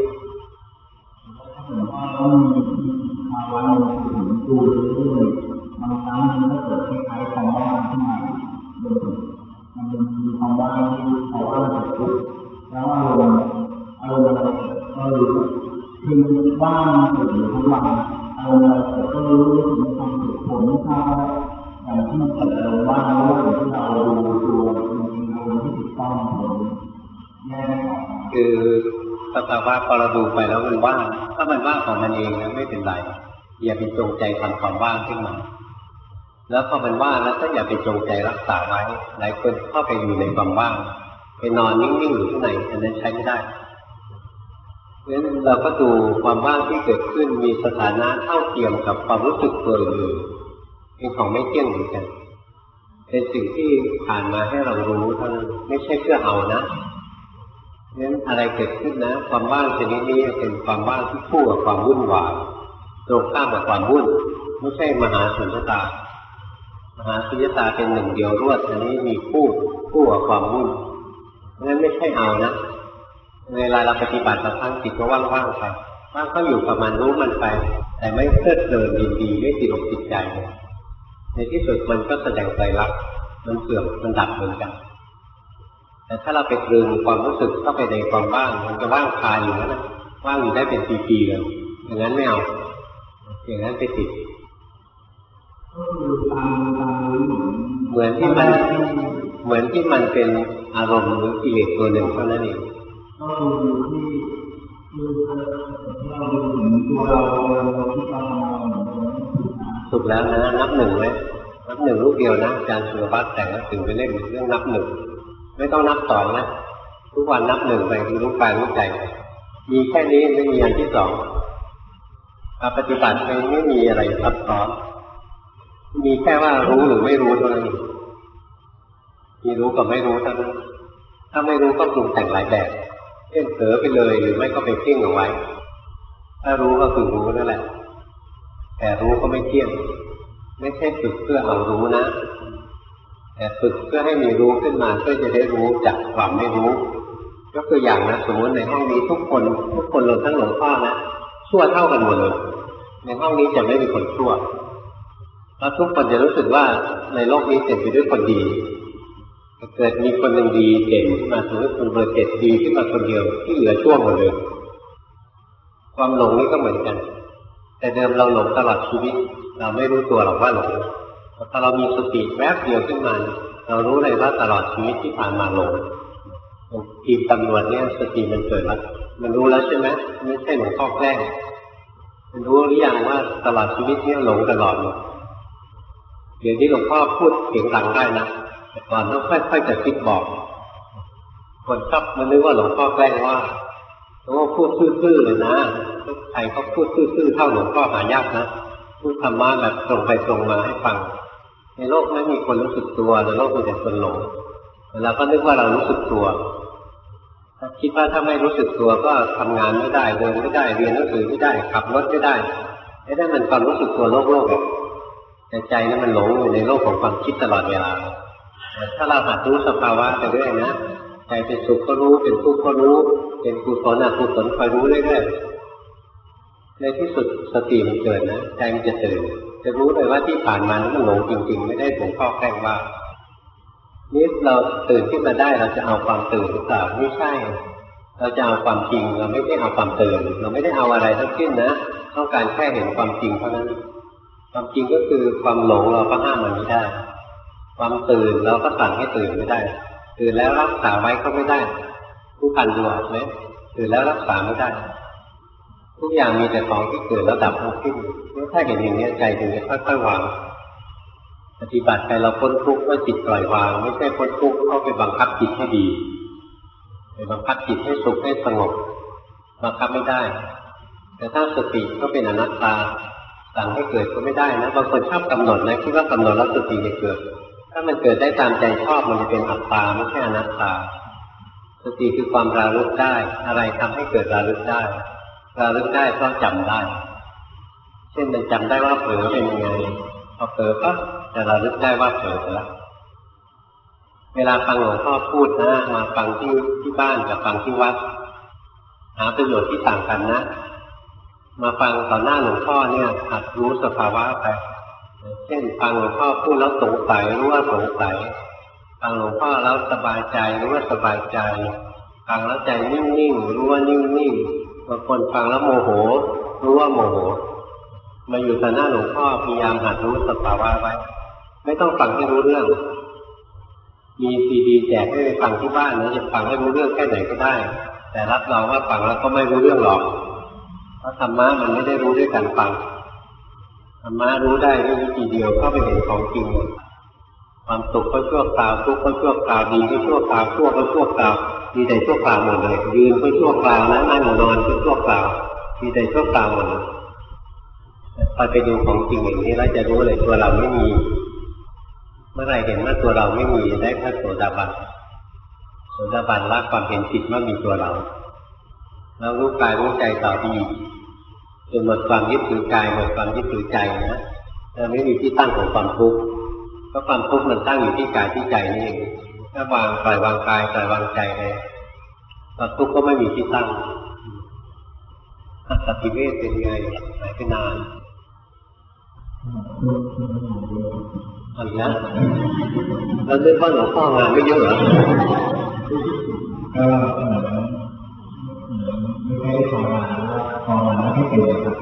ภาวะมันดูเรื่อยๆบางครั้งมันก็เกิดคล้ายๆความว่างขึ้นมามันมีความว่างที่ภาวะมันเกิดแล้วอารมณ์ก็รู้คือว่างเกิดอยู่ทั้งวันอารมณ์เราก็รู้ถึงความสุขผลข้าวอย่างที่มันเกิดอารมณ์ว่างแล้วอย่างที่เราดูตัวจริงๆอารมณ์ที่ถูกต้องผลแยกออกคือสภาวะพอเราดูไปแล้วมันว่างถ้ามันว่างของมันเองนะไม่เป็นไรอย่าไปจงใจทำความว่างขึ้นมาแล้วพอมันว่างแล้วก็อย่าไปจงใจรักษาไว้หลายคนเข้าไปอยู่ในความว่างไปนอนนิ่งๆอยู่ที่ไหนอันนั้นใช้ไม่ได้เพราะฉะนั้นเราก็ดูความว่างที่เกิดขึ้นมีสถานะเท่าเทียมกับความรู้สึกตัวอื่นเป็นของไม่เที่ยงเหมือนกันเป็นสิ่งที่ผ่านมาให้เรารู้เท่านั้นไม่ใช่เพื่อเอานะเพราะฉะนั้นอะไรเกิดขึ้นนะความว่างชนิดนี้เป็นความว่างที่คู่กับความวุ่นวายตรงข้ามกับความวุ่นไม่ใช่มหาสุญญตามหาสุญญตาเป็นหนึ่งเดียวรวดอันนี้มีคู่กับความวุ่นเพราะฉะนั้นไม่ใช่เอานะเวลาเราปฏิบัติบางครั้งจิตก็ว่างๆไปว่างก็อยู่กับมันรู้มันไปแต่ไม่เพลิดเพลินยินดีไม่ติดอกติดใจในที่สุดมันก็แสดงไตรลักษณ์มันเสื่อมมันดับเหมือนกันแต่ถ้าเราไปตรึงความรู้สึกเข้าไปในความว่างมันจะว่างคาอยู่แล้วนะว่างอยู่ได้เป็นปีๆเลยอย่างนั้นไม่เอาอย่างนั้นไปติดเหมือนที่มันเป็นอารมณ์หรือกิเลสตัวหนึ่งเท่านั้นเองถูกแล้วนะนับหนึ่งไว้นับหนึ่งลูกเดียวนะอาจารย์สุรภัทรแต่งถึงไปเล่นเรื่องนับหนึ่งไม่ต้องนับสองนะทุกวันนับหนึ่งไปคือรู้กายรู้ใจมีแค่นี้ไม่มีอันที่สองปฏิบัติไปไม่มีอะไรซับซ้อนมีแค่ว่ารู้หรือไม่รู้เท่านั้นมีรู้กับไม่รู้เท่านั้นถ้าไม่รู้ก็ปรุงแต่งหลายแบบเช่นเผลอไปเลยหรือไม่ก็ไปเพ่งเอาไว้ถ้ารู้ก็คือรู้นั่นแหละแต่รู้ก็ไม่เที่ยงไม่ใช่ฝึกเพื่อเอารู้นะแต่ฝึกเพื่อให้มีรู้ขึ้นมาเพื่อจะได้รู้จากความไม่รู้ยกตัวอย่างนะสมมติในห้องนี้ทุกคนรวมทั้งหลวงพ่อนะชั่วเท่ากันหมดเลยในห้องนี้จะไม่มีคนชั่วแล้วทุกคนจะรู้สึกว่าในโลกนี้เต็มไปด้วยคนดีเกิดมีคนหนึ่งดีเด่นขึ้นมาสมมติคนเบอร์7ดีขึ้นมาคนเดียวที่เหลือชั่วหมดเลยความหลงนี่ก็เหมือนกันแต่เดิมเราหลงตลอดชีวิตเราไม่รู้ตัวหรอกว่าหลงพอเรามีสติแวบเดียวขึ้นมาเรารู้เลยว่าตลอดชีวิตที่ผ่านมาหลงทีมตำรวจเนี่ยสติมันเกิดแล้วมันรู้แล้วใช่ไหมไม่ใช่หลงพ่อแกล้งมันรู้หรือยังว่าตลอดชีวิตเนี่ยหลงตลอดเลยเดี๋ยวนี้หลวงพ่อพูดเสียงดังได้นะแต่ก่อนต้องค่อยๆจะคิดบอกคนชอบมันนึกว่าหลวงพ่อแกล้งว่าหลวงพ่อพูดซื่อๆเลยนะใครเขาพูดซื่อๆเท่าหลวงพ่อหายากนะพูดธรรมะแบบตรงไปตรงมาให้ฟังในโลกไม่มีคนรู้สึกตัวในโลกมีแต่คนหลงเราก็นึกว่าเรารู้สึกตัวคิดว่าถ้าไม่รู้สึกตัวก็ทำงานไม่ได้เดินไม่ได้เรียนหนังสือไม่ได้ขับรถไม่ได้ไอ้นั่นมันความรู้สึกตัวโลกแต่ใจนั้นมันหลงอยู่ในโลกของความคิดตลอดเวลาถ้าเราหัดรู้สภาวะไปเรื่อยนะใจเป็นสุขก็รู้เป็นทุกข์ก็รู้เป็นกุศลอกุศลคอยรู้เรื่อยๆในที่สุดสติมันเกิดนะใจมันจะตื่นจะรู้เลยว่าที่ผ่านมานั้นมันหลงจริงๆไม่ได้หลวงพ่อแกล้งว่านี่เราตื่นขึ้นมาได้เราจะเอาความตื่นหรือเปล่าไม่ใช่เราจะเอาความจริงเราไม่ได้เอาความตื่นเราไม่ได้เอาอะไรทั้งสิ้นนะต้องการแค่เห็นความจริงเท่านั้นความจริงก็คือความหลงเราก็ห้ามมันไม่ได้ความตื่นเราก็สั่งให้ตื่นไม่ได้ตื่นแล้วรักษาไว้ก็ไม่ได้ผู้พันดูออกไหมตื่นแล้วรักษาไม่ได้ทุกอย่างมีแต่ของที่เกิดแล้วดับทั้งสิ้นถ้าเห็นอย่างนี้ใจถึงจะค่อยๆวางปฏิบัติไปเราพ้นทุกข์ด้วยจิตปล่อยวางไม่ใช่พ้นทุกข์เข้าไปบังคับจิตให้ดีไปบังคับจิตให้สุขให้สงบบังคับไม่ได้แต่ถ้าสติก็เป็นอนัตตาสั่งให้เกิดก็ไม่ได้นะบางคนชอบกำหนดนะคิดว่ากำหนดแล้วสติจะเกิดถ้ามันเกิดได้ตามใจชอบมันจะเป็นอัตตาไม่ใช่อนัตตาสติคือความระลึกได้อะไรทำให้เกิดระลึกได้ระลึกได้เพราะจำได้เช่นมันจำได้ว่าเผลอเป็นยังไงพอเผลอก็จะระลึกได้ว่าเผลอไปแล้วเวลาฟังหลวงพ่อพูดนะมาฟังที่บ้านกับฟังที่วัดหาประโยชน์ที่ต่างกันนะมาฟังต่อหน้าหลวงพ่อเนี่ยหัดรู้สภาวะไปเช่นฟังหลวงพ่อพูดแล้วสงสัยรู้ว่าสงสัยฟังหลวงพ่อแล้วสบายใจรู้ว่าสบายใจฟังแล้วใจนิ่งๆรู้ว่านิ่งๆบางคนฟังแล้วโมโหรู้ว่าโมโหมาอยู่ต่อหน้าหลวงพ่อพยายามหัดรู้สภาวะไว้ไม่ต้องฟังให้รู้เรื่องมีซีดีแจกให้ไปฟังที่บ้านนะจะฟังให้รู้เรื่องแค่ไหนก็ได้แต่รับรองว่าฟังแล้วก็ไม่รู้เรื่องหรอกเพราะธรรมะมันไม่ได้รู้ด้วยการฟังธรรมะรู้ได้ด้วยวิธีเดียวเข้าไปเห็นของจริงความสุขก็ชั่วคราวทุกข์ก็ชั่วคราวดีก็ชั่วคราวชั่วก็ชั่วคราวมีแต่ชั่วคราวหมดเลยยืนก็ชั่วคราวนะนั่งนอนก็ชั่วคราวมีแต่ชั่วคราวหมดเลยพอไปดูของจริงอย่างนี้แล้วจะรู้เลยตัวเราไม่มีเมื่อไรเห็นว่าตัวเราไม่มีได้พระโสดาบันโสดาบันละความเห็นผิดว่ามีตัวเราแล้วรู้กายรู้ใจต่อไปอีกจนหมดความยึดถือกายหมดความยึดถือใจนะเราไม่มีที่ตั้งของความทุกข์เพราะความทุกข์มันตั้งอยู่ที่กายที่ใจนี่เองถ้าวางปล่อยวางกายปล่อยวางใจเลยความทุกข์ก็ไม่มีที่ตั้งปฏิเวทเป็นไงหายไปนานอันนี้เราเรียกว่าหลวงพ่องานไม่เยอะเหรอก็ไม่ได้ภาวนาไม่เป็นครับ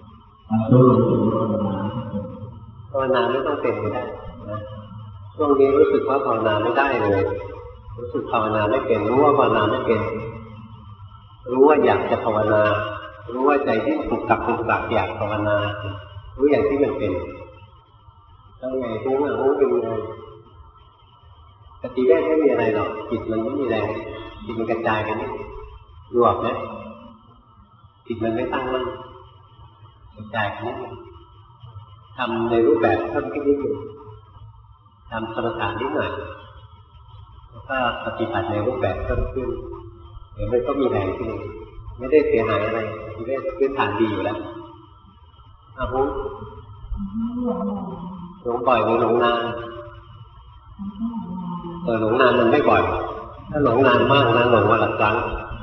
ภาวนาไม่ต้องเป็นก็ได้นะช่วงนี้รู้สึกว่าภาวนาไม่ได้เลยรู้สึกภาวนาไม่เป็นรู้ว่าภาวนาไม่เป็นรู้ว่าอยากจะภาวนารู้ว่าใจที่ปุกตักอยากภาวนารู้อย่างที่มันเป็นแล้วไงรู้ว่ารู้เป็นไงปฏิเวทไม่มีอะไรหรอกจิตมันไม่มีแรงจิตมันกระจายไปนี่รู้ออกไหมจิตมันไม่ตั้งมั่นกระจายไปนี่ทำในรูปแบบเพิ่มขึ้นนิดหนึ่งทำสมถะนิดหน่อยแล้วก็ปฏิบัติในรูปแบบเพิ่มขึ้นเดี๋ยวมันก็มีแรงขึ้นไม่ได้เสียหายอะไรปฏิเวทพื้นฐานดีอยู่แล้วอาวุธหลงบ่อยหรือหลงนานหลงนานมันไม่บ่อยถ้าหลงนานมากนะหลงวันละครั้ง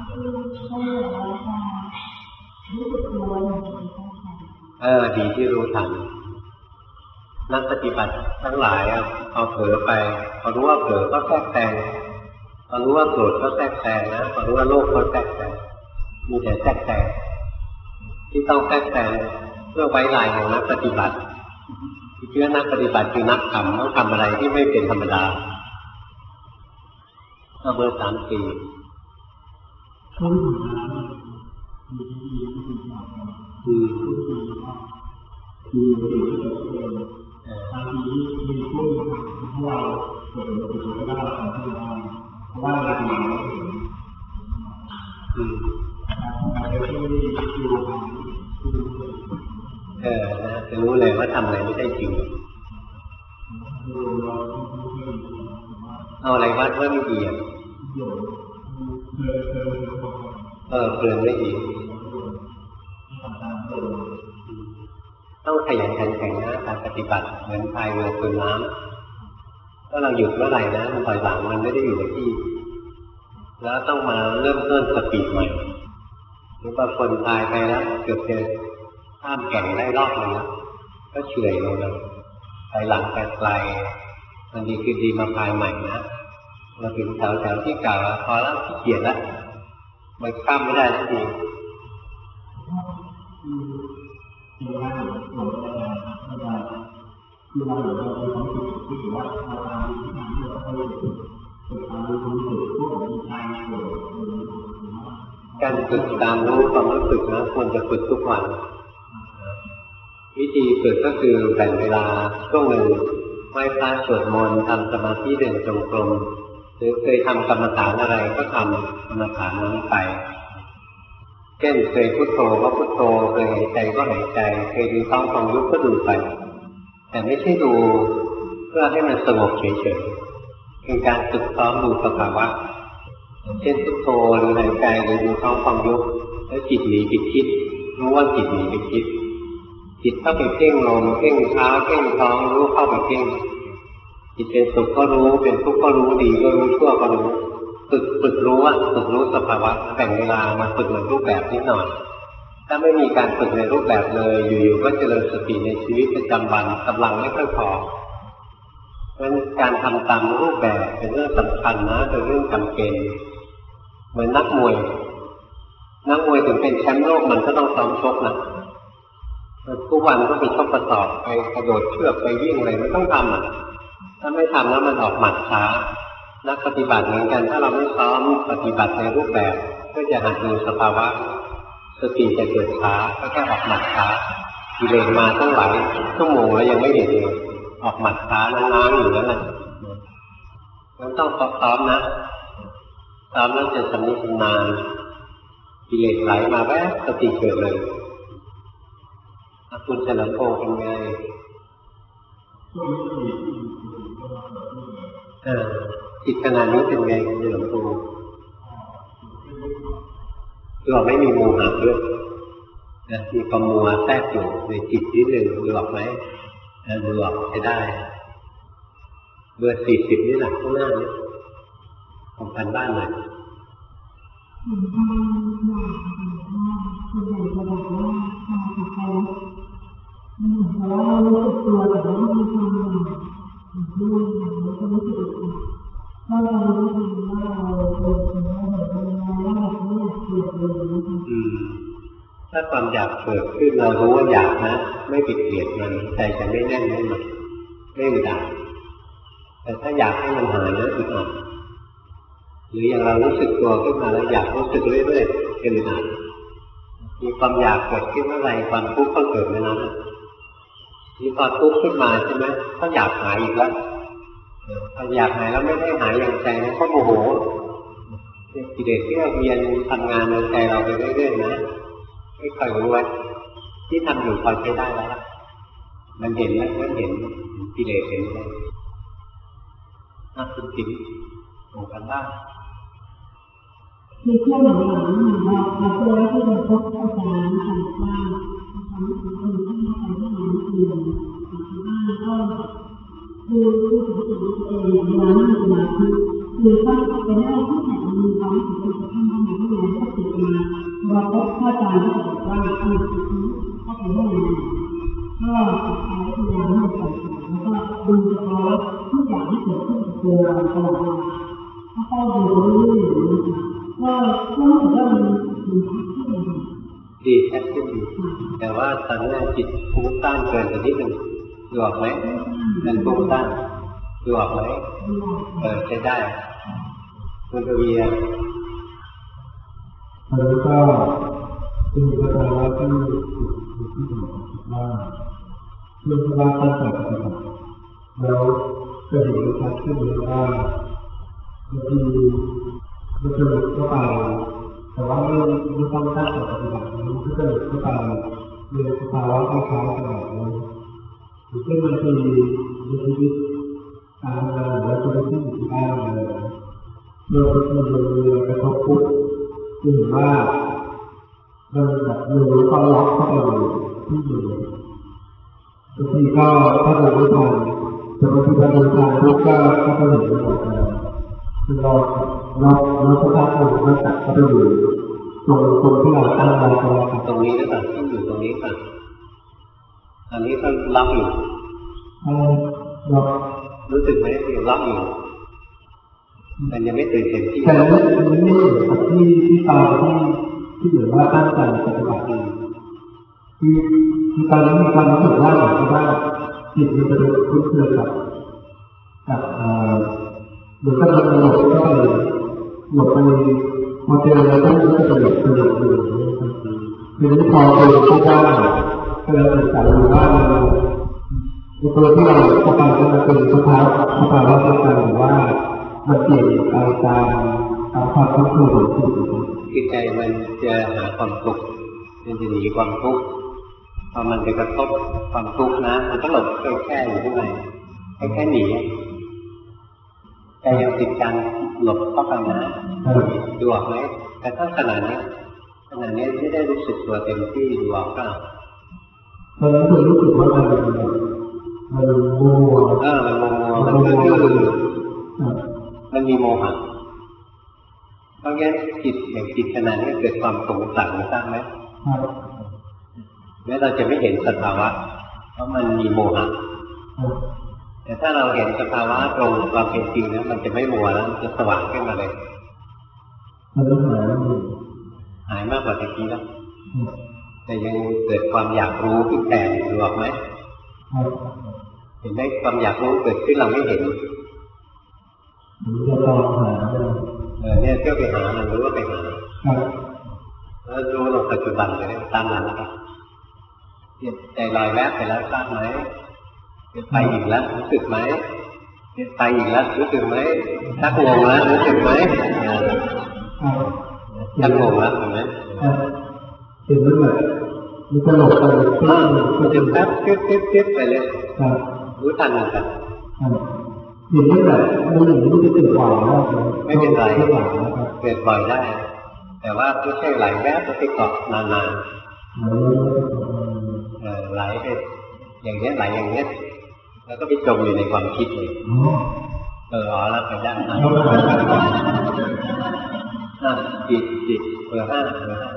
ดีที่รู้ทันนักปฏิบัติทั้งหลายพอเผลอไปพอรู้ว่าเผลอก็แทรกแซงพอรู้ว่าโกรธก็แทรกแซงนะพอรู้ว่าโลภก็แทรกแซงมีแต่แทรกแซงที่ต้องแทรกแซงพื่อไว้ลายของนักปฏิบัติที่เชื่อนักปฏิบัติคือนักทำต้องทำอะไรที่ไม่เป็นธรรมดาเบอร์3 4 เขาอยู่นะมีที่ดีที่สุดคือคือสิ่งที่เกิดขึ้นบางทีมีผู้มีทางของเราเกิดเป็นสิ่งที่ได้ทำที่เราเพราะว่าเราดีแล้วการที่ดูนะจะรู้เลยว่าทำอะไรไม่ใช่จริงเอาอะไรวัดว่าไม่ดีเพลินไม่ดีต้องขยันขันแข็งนะการปฏิบัติเหมือนพายเรือสู่น้ำถ้าเราหยุดเมื่อไหร่นะมันถอยหลังมันไม่ได้อยู่ในที่แล้วต้องมาเริ่มต้นสปีดใหม่หรือบางคนพายไปแล้วเกือบจะข้ามแก่งได้รอบนึงแล้วก็เฉื่อยลงเลยถอยหลังไปไกลมันดีคือดีมาพายใหม่นะเราถึงแถวที่เก่าพอแล้วขี้เกียจแล้วมันข้ามไม่ได้สักทีคือเราหลงคือเราหลงเราเป็นความสุขที่ถือว่าเราทำที่ทำให้เราเข้าถึงความรู้สึกผู้มีใจเกิดการฝึกตามรู้ความรู้สึกนะควรจะฝึกทุกวันวิธีฝึกก็คือแบ่งเวลาช่วงหนึ่งไหว้พระสวดมนต์ทำสมาธิเดินจงกรมหรือเคยทำกรรมฐานอะไรก็ทำกรรมฐานนั้นไปเช่นเคยพุทโธก็พุทโธเคยหายใจก็หายใจเคยดูท้องของยุบก็ดูไปแต่ไม่ใช่ดูเพื่อให้มันสงบเฉยๆเป็นการฝึกซ้อมดูสภาวะเช่นพุทโธหรือหายใจหรือดูท้องของยุบแล้วจิตหนีไปคิดรู้ว่าจิตหนีไปคิดจิตเข้าไปเพ่งลมเพ่งเท้าเพ่งท้องรู้เข้าไปเพ่งจิตเป็นสุขก็รู้เป็นทุกข์ก็รู้ดีก็รู้ชั่วก็รู้ฝึกรู้ว่าฝึกรู้สภาวะแบ่งเวลามาฝึกในรูปแบบนิดหน่อยถ้าไม่มีการฝึกในรูปแบบเลยอยู่ๆก็เจริญสติในชีวิตประจำวันกำลังไม่ค่อยพอเพราะฉะนั้นการทำตามรูปแบบเป็นเรื่องสำคัญนะเป็นเรื่องจำเป็นเหมือนนักมวยถึงเป็นแชมป์โลกมันก็ต้องซ้อมชกนะทุกวันก็ไปชกกระสอบไปกระโดดเชือกไปวิ่งอะไรไม่ต้องทำอ่ะถ้าไม่ทำแล้วมันออกหมัดช้านักปฏิบัติเหมือนกันถ้าเราไม่ซ้อมปฏิบัติในรูปแบบก็จะหัดดูสภาวะสติจะเกิดช้าก็แค่ออกหมัดช้ากิเลสมาตั้งหลายชั่วโมงแล้วยังไม่เห็นเลยออกหมัดช้าล้างๆอยู่นั่นแหละงั้นต้องซ้อมนะซ้อมแล้วจะชำนิชำนาญกิเลสไหลมาแวบสติเกิดเลยคุณเฉลิมพงษ์เป็นไงจิตขณะนี้เป็นไงคุณเฉลิมพงษ์เราไม่มีโมหะด้วยนะมีความมัวแทรกอยู่ในจิตนิดหนึ่งดูออกไหมดูออกใช้ได้เบอร์40นี่แหละข้างหน้านี้ของพันบ้านหน่อยมันเหมือนกับว่าเรารู้สึกตัวแต่ว่ามีความหนักด้วยแล้วก็รู้สึกถ้าเรารู้ว่าเราเป็นคนเราเห็นว่าเราไม่อยากเกิดเลยถ้าความอยากเกิดขึ้นเรารู้ว่าอยากนะไม่ไปเกลียดมันใจจะไม่แน่นไม่หนักไม่อึดอัดแต่ถ้าอยากให้มันหายนะอึดอัดหรืออย่างเรารู้สึกตัวขึ้นมาแล้วอยากรู้สึกเรื่อยๆอึดอัดมีความอยากเกิดขึ้นเมื่อไรความทุกข์ก็เกิดเมื่อนั้นนี่พอทุกข์ขึ้นมาใช่ไหมก็อยากหายอีกแล้วพออยากหายแล้วไม่ได้หายอย่างใจนะก็โมโหกิเลสที่เราเรียนทำงานในใจเราไปเรื่อยๆนะไม่ค่อยรู้ไว้ที่ทำอยู่พอใช้ได้แล้วมันเห็นแล้วมันเห็นกิเลสเห็นเลยน่าสนใจโอ้กันได้คือช่วงหลังเราเจอที่เราพบอาจารย์ต่างว่าทำให้คนที่ทำให้งานเรียนที่บ้านก็คือผู้ถือสินเองเวลานั่งสมาธิคือก็เป็นได้ที่ไหนมีความรู้สึกที่ทำให้เราได้รับสิ่งมาเราพบอาจารย์ที่บอกว่าคือสิ่งนี้ก็เป็นได้ยังไงก็ใช้พยายามให้ใส่แล้วก็ดูเฉพาะทุกอย่างที่เกิดขึ้นกับตัวเราตลอดเวลาก็ดูเรื่อยๆก็รู้สึกว่ามันทักที่มันดีแค่ขึ้นดีแต่ว่าตอนนี้จิตฟุ้งซ่านเกินไปนิดหนึ่งดูออกไหมมันฟุ้งซ่านดูออกไหมใช้ได้คุณทวีแล้วก็เป็นอุปกรณ์ว่าที่ว่าเพื่อที่ว่าตั้งใจปฏิบัติแล้วจะเห็นชัดขึ้นว่าบางทีมันจะหลุดเข้าไปแต่ว่าไม่ต้องตั้งใจปฏิบัติมันก็จะหลุดเข้าไปในสภาวะคล้ายๆกันแบบนี้หรือเช่นบางทีในชีวิตการทำงานหรือว่าชีวิตที่อยู่ที่บ้านเลยเมื่อมันกระทบปุ๊บคือเห็นว่ามันแบบอยู่ก็ล็อกเข้าไปที่อยู่บางทีก็ถ้าเราไม่ทันแต่บางทีเราทันปุ๊บก็จะเห็นไปหมดเลยคือเราสักพักหนึ่งก็ตัดเข้าไปอยู่ตรงที่เราตั้งไว้ตรงนี้หรือเปล่าที่อยู่ตรงนี้ป่ะอันนี้ก็รับอยู่รู้สึกไหมยังรับอยู่มันยังไม่ตื่นเต็มที่แต่ไม่ที่ตอนที่เหมือนว่าตั้งใจปฏิบัติคือตอนนี้มีความรู้สึกว่าเหมือนกับว่าจิตมันจะคุ้นเคยกับเหมือนกับมันหลบเข้าไปพอเจอแล้วก็รู้สึกหลบอยู่ทีนี้พอเจอที่ได้ก็เลยศึกษาดูว่าตัวที่เราเข้าไปก็จะเป็นสภาวะเดียวกันหรือว่ามันเปลี่ยนไปตามความคุ้นเคยของจิตจิตใจมันจะหาความสุขมันจะหนีความทุกข์พอมันไปกระทบความทุกข์นะมันก็หลบแค่อยู่ข้างในแค่หนีใจยังติดกันหลบเข้าไปนะดูออกไหมแต่ถ้าขนาดนี้ไม่ได้รู้สึกตัวเต็มที่ดูออกก็ตอนนั้นคือรู้สึกว่ามันมัวมันคือมันมีโมหะเพราะงั้นจิตอย่างจิตขนาดนี้เกิดความสงสัยทราบไหมแม้เราจะไม่เห็นสภาวะเพราะมันมีโมหะแต่ถ้าเราเห็นสภาวะตรงความเป็นจริงนะมันจะไม่มัวแล้วมันจะสว่างขึ้นมาเลยหายมากกว่าตะกี้แล้วแต่ยังเกิดความอยากรู้ขึ้นแทนรู้ออกไหมเห็นไหมความอยากรู้เกิดขึ้นเราไม่เห็นเนี่ยเที่ยวไปหามันรู้ว่าไปหาแล้วรู้ลงปัจจุบันเลยตามหลังไปใจลอยแวบไปแล้วทราบไหมไปอีกแล้วรู้สึกไหมไปอีกแล้วรู้สึกไหมชักงงแล้วรู้สึกไหมชักงงแล้วเห็นไหมเห็นไหมมันจะหลบไปมันจะแป๊บเก็บไปเลยรู้ทันเหมือนกันเห็นไหมมันอย่างนี้จะเกิดบ่อยนะไม่เป็นไรเกิดบ่อยได้แต่ว่าไม่ใช่ไหลแวบแล้วไปเกาะนานๆไหลไปอย่างนี้ไหลอย่างนี้แล้วก็ไปจมอยู่ในความคิดเลยแล้วไปได้จิตเบอร์ 5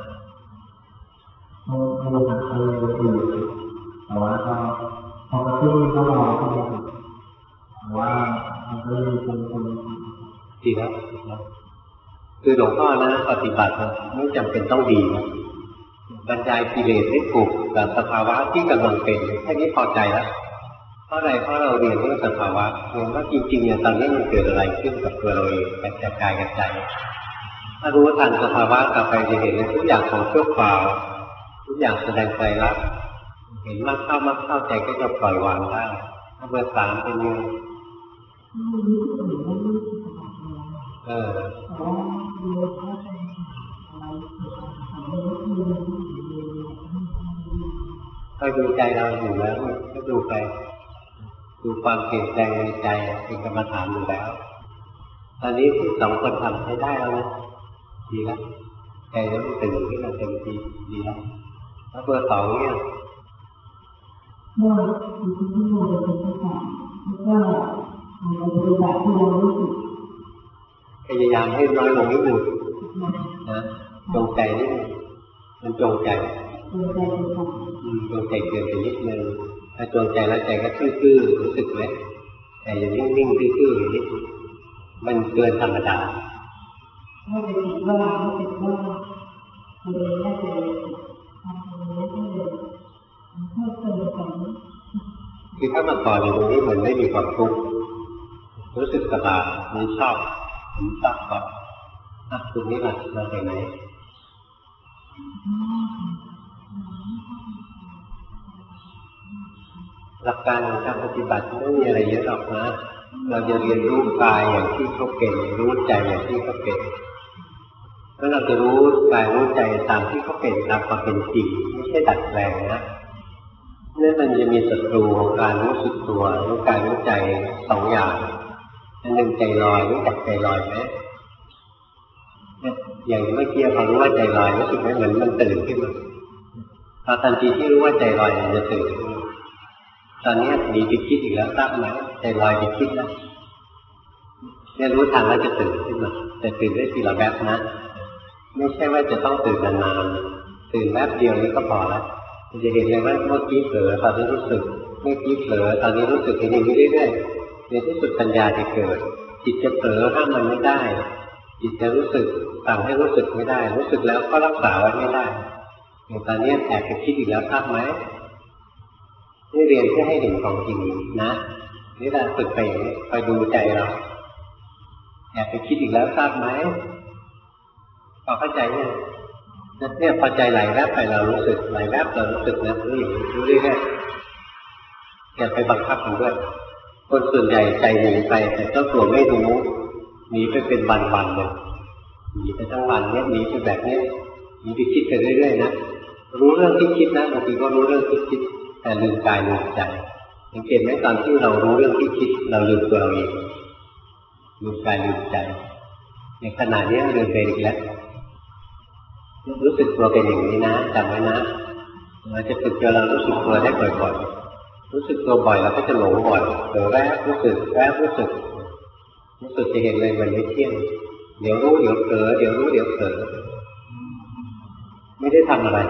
แต่ว่าพอกระตุ้นก็รอแต่ว่ามันก็ยังคงดีครับคือหลวงพ่อนะปฏิบัติไม่จำเป็นต้องดีนะบรรยายกิเลสให้ถูกกับสภาวะที่กำลังเป็นแค่นี้พอใจแล้วเพราะอะไรเพราะเราเรียนเรื่องสภาวะเรียนว่าจริงๆเนี่ยตอนนี้มันเกิดอะไรขึ้นกับตัวเราเองกับกายกับใจถ้ารู้ทันสภาวะต่อไปจะเห็นเลยทุกอย่างของชั่วคราวทุกอย่างแสดงใจรักเห็นมากเข้าใจก็จะปล่อยวางได้ถ้าเบอร์ 3เป็นยังก็ดูใจเราอยู่แล้วก็ดูไปดูความเปลี่ยนแปลงในใจเป็นกรรมฐานอยู่แล้วตอนนี้ที่2 คนทำใช้ได้แล้วนะดีแล้วใจแล้วมันตื่นขึ้นมาเต็มที่ดีแล้วแล้วเบอร์ 2เนี่ยเมื่อที่เราเป็นผู้สอนแล้วก็ปฏิบัติที่เรารู้สึกพยายามให้น้อยลงนิดนึงนะจงใจนิดนึงมันจงใจเกินไปนิดนึงถ้าจงใจแล้วใจก็ซื่อๆรู้สึกไหมแต่อย่านิ่งๆซื่อๆอย่างนี้มันเกินธรรมดาไม่ได้คิดว่าไม่เป็นว่าตัวเองน่าจะามาต่ออยู่ตรงนี้เหมือนไม่มีความทุกข์รู้สึกสบายมีชอบผมชอบก่อนตรงนี้ล่ะมาจากไหนหลักการของการปฏิบัติไม่มีอะไรเยอะหรอกนะเราจะเรียนรู้กายอย่างที่เขาเป็นรู้ใจอย่างที่เขาเป็นแล้วเราจะรู้กายรู้ใจตามที่เขาเป็นตามความเป็นจริงไม่ใช่ดัดแปลงนะนั่นมันจะมีศัตรูของการรู้สึกตัวรู้กายรู้ใจสองอย่างอันหนึ่งใจลอยรู้จักใจลอยไหมอย่างเมื่อกี้พอรู้ว่าใจลอยรู้สึกไหมเหมือนมันตื่นขึ้นมาพอทันทีที่รู้ว่าใจลอยมันจะตื่นขึ้นมาตอนนี้หนีไปคิดอีกแล้วทราบไหมใจลอยไปคิดแล้วเนี่ยรู้ทันแล้วจะตื่นขึ้นมาแต่ตื่นได้ทีละแวบนะไม่ใช่ว่าจะต้องตื่นนานๆตื่นแวบเดียวนี้ก็พอแล้วจะเห็นเลยว่าเมื่อกี้เผลอตอนนี้รู้สึกเมื่อกี้เผลอตอนนี้รู้สึกเห็นอย่างนี้เรื่อยๆในที่สุดปัญญาจะเกิดจิตจะเผลอห้ามมันไม่ได้จิตจะรู้สึกสั่งให้รู้สึกไม่ได้รู้สึกแล้วก็รักษาไว้ไม่ได้อย่างตอนนี้แอบไปคิดอีกแล้วทราบไหมนี่เรียนเพื่อให้เห็นของจริงนะนี่แหละฝึกไปอย่างนี้คอยดูใจเราแอบไปคิดอีกแล้วทราบไหมพอเข้าใจเนี่ยพอใจไหลแวบไปเรารู้สึกไหลแวบเรารู้สึกนะรู้อย่างนี้รู้เรื่อยๆอย่าไปบังคับมันด้วยคนส่วนใหญ่ใจหนีไปแต่เจ้าตัวไม่รู้หนีไปเป็นวันๆเลยหนีไปทั้งวันเนี่ยหนีไปแบบนี้หนีไปคิดไปเรื่อยๆนะรู้เรื่องที่คิดนะบางทีก็รู้เรื่องที่คิดแต่ลืมกายลืมใจสังเกตไหมตอนที่เรารู้เรื่องที่คิดเราลืมตัวเราเองลืมกายลืมใจในขณะนี้ลืมไปอีกแล้วรู้สึกตัวเป็นอย่างนี้นะจำไว้นะเราจะฝึกจนเรารู้สึกตัวได้บ่อยๆรู้สึกตัวบ่อยเราก็จะหลงบ่อยเผลอแวบรู้สึกแวบรู้สึกจะเห็นเลยมันไม่เที่ยงเดี๋ยวรู้เดี๋ยวเผลอเดี๋ยวรู้เดี๋ยวเผลอไม่ได้ทำอะไร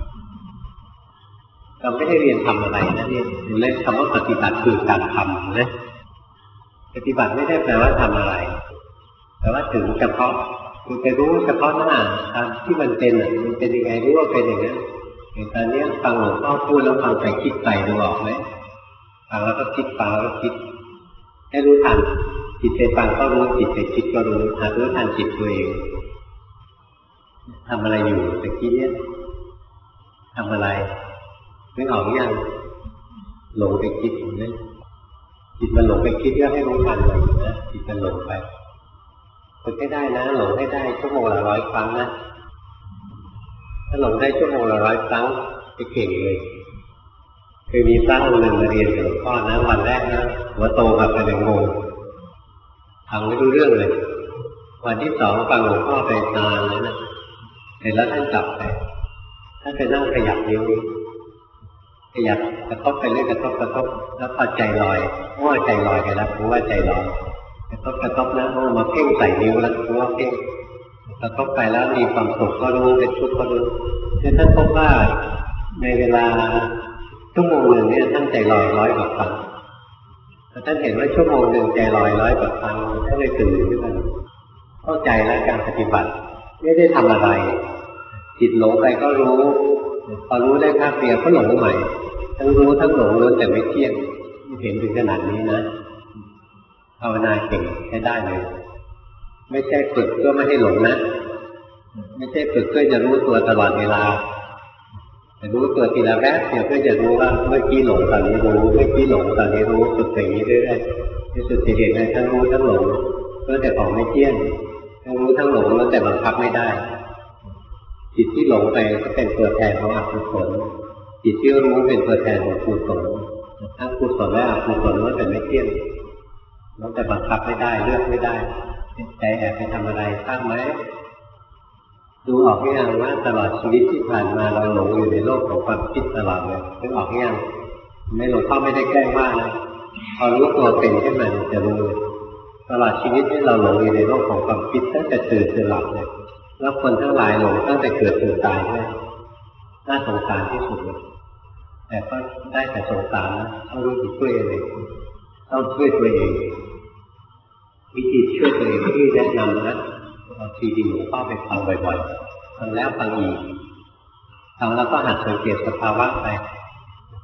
เราไม่ได้เรียนทำอะไรนะเนี่ยเล่นคำว่าปฏิบัติคือการทำนะปฏิบัติไม่ได้แปลว่าทำอะไรแต่ว่าถึงเฉพาะคือไปรู้เฉพาะหน้าตามที่มันเป็นมันเป็นยังไงรู้ว่าเป็นอย่างนั้นอย่างตอนนี้ฟังหลวงพ่อพูดแล้วฟังไปคิดไปดูออกไหมฟังแล้วก็คิดฟังแล้วก็คิดให้รู้ทันจิตไปฟังก็รู้จิตไปคิดก็รู้รู้ทันจิตตัวเองทำอะไรอยู่ตะกี้เนี่ยทำอะไรนึกออกยังหลงไปคิดอยู่เนี่ยจิตมันหลงไปคิดก็ให้รู้ทันเลยนะจิตมันหลงไปฝึกให้ได้นะหลงให้ได้ชั่วโมงละ100 ครั้งนะถ้าหลงได้ชั่วโมงละ100 ครั้งจะเก่งเลยเคยมีพระองค์หนึ่งมาเรียนกับหลวงพ่อนะวันแรกนะหัวโตแบบเป็นงงฟังไม่รู้เรื่องเลยวันที่สองฟังหลวงพ่อไปนานเลยนะเสร็จแล้วท่านกลับไปท่านไปนั่งขยับนิ้วขยับกระทบไปเรื่อยกระทบแล้วพอใจลอยเพราะว่าใจลอยไปแล้วเพราะว่าใจลอยกระทบนะมาเพ่งใส่นิ้วแล้วเพราะว่าเพ่งกระทบไปแล้วมีความสุขก็รู้เป็นทุกข์ก็รู้คือท่านพบว่าในเวลาชั่วโมงหนึ่งเนี่ยท่านใจลอย100 กว่าครั้งแต่ท่านเห็นว่าชั่วโมงหนึ่งใจลอย100 กว่าครั้งท่านเลยตื่นขึ้นมาเข้าใจแล้วการปฏิบัติไม่ได้ทำอะไรจิตหลงไปก็รู้พอรู้ได้ภาพเดียวก็หลงใหม่ทั้งรู้ทั้งหลงล้วนแต่ไม่เที่ยงเห็นถึงขนาดนี้นะภาวนาเก่งใช้ได้เลยไม่ใช่ฝึกเพื่อไม่ให้หลงนะไม่ใช่ฝึกเพื่อจะรู้ตัวตลอดเวลาแต่รู้ตัวทีละแวบเดียวเพื่อจะรู้ว่าเมื่อกี้หลงตอนนี้รู้เมื่อกี้หลงตอนนี้รู้ฝึกอย่างนี้เรื่อยๆที่สุดจะเห็นเลยทั้งรู้ทั้งหลงล้วนแต่ของไม่เที่ยงทั้งรู้ทั้งหลงล้วนแต่บังคับไม่ได้จิตที่หลงไปก็เป็นตัวแทนของอกุศลจิตที่รู้เป็นตัวแทนของกุศลทั้งกุศลและอกุศลล้วนแต่ไม่เที่ยงล้วนแต่บังคับไม่ได้เลือกไม่ได้ใจแอบไปทำอะไรทราบไหมดูออกหรือยังว่าตลอดชีวิตที่ผ่านมาเราหลงอยู่ในโลกของความคิดตลอดเลยนึกออกหรือยังไม่หลวงพ่อไม่ได้แกล้งว่านะพอรู้ตัวเป็นขึ้นมาจะรู้เลยตลอดชีวิตที่เราหลงอยู่ในโลกของความคิดตั้งแต่ตื่นจนหลับเลยแล้วคนทั้งหลายหลงตั้งแต่เกิดจนตายด้วยน่าสงสารที่สุดเลยแต่ก็ได้แต่สงสารนะต้องรู้จักช่วยเองต้องช่วยตัวเองวิธีช่วยตัวเองที่แนะนำนะซีดีหลวงพ่อไปฟังบ่อยๆฟังแล้วฟังอีกฟังแล้วก็หัดสังเกตสภาวะไป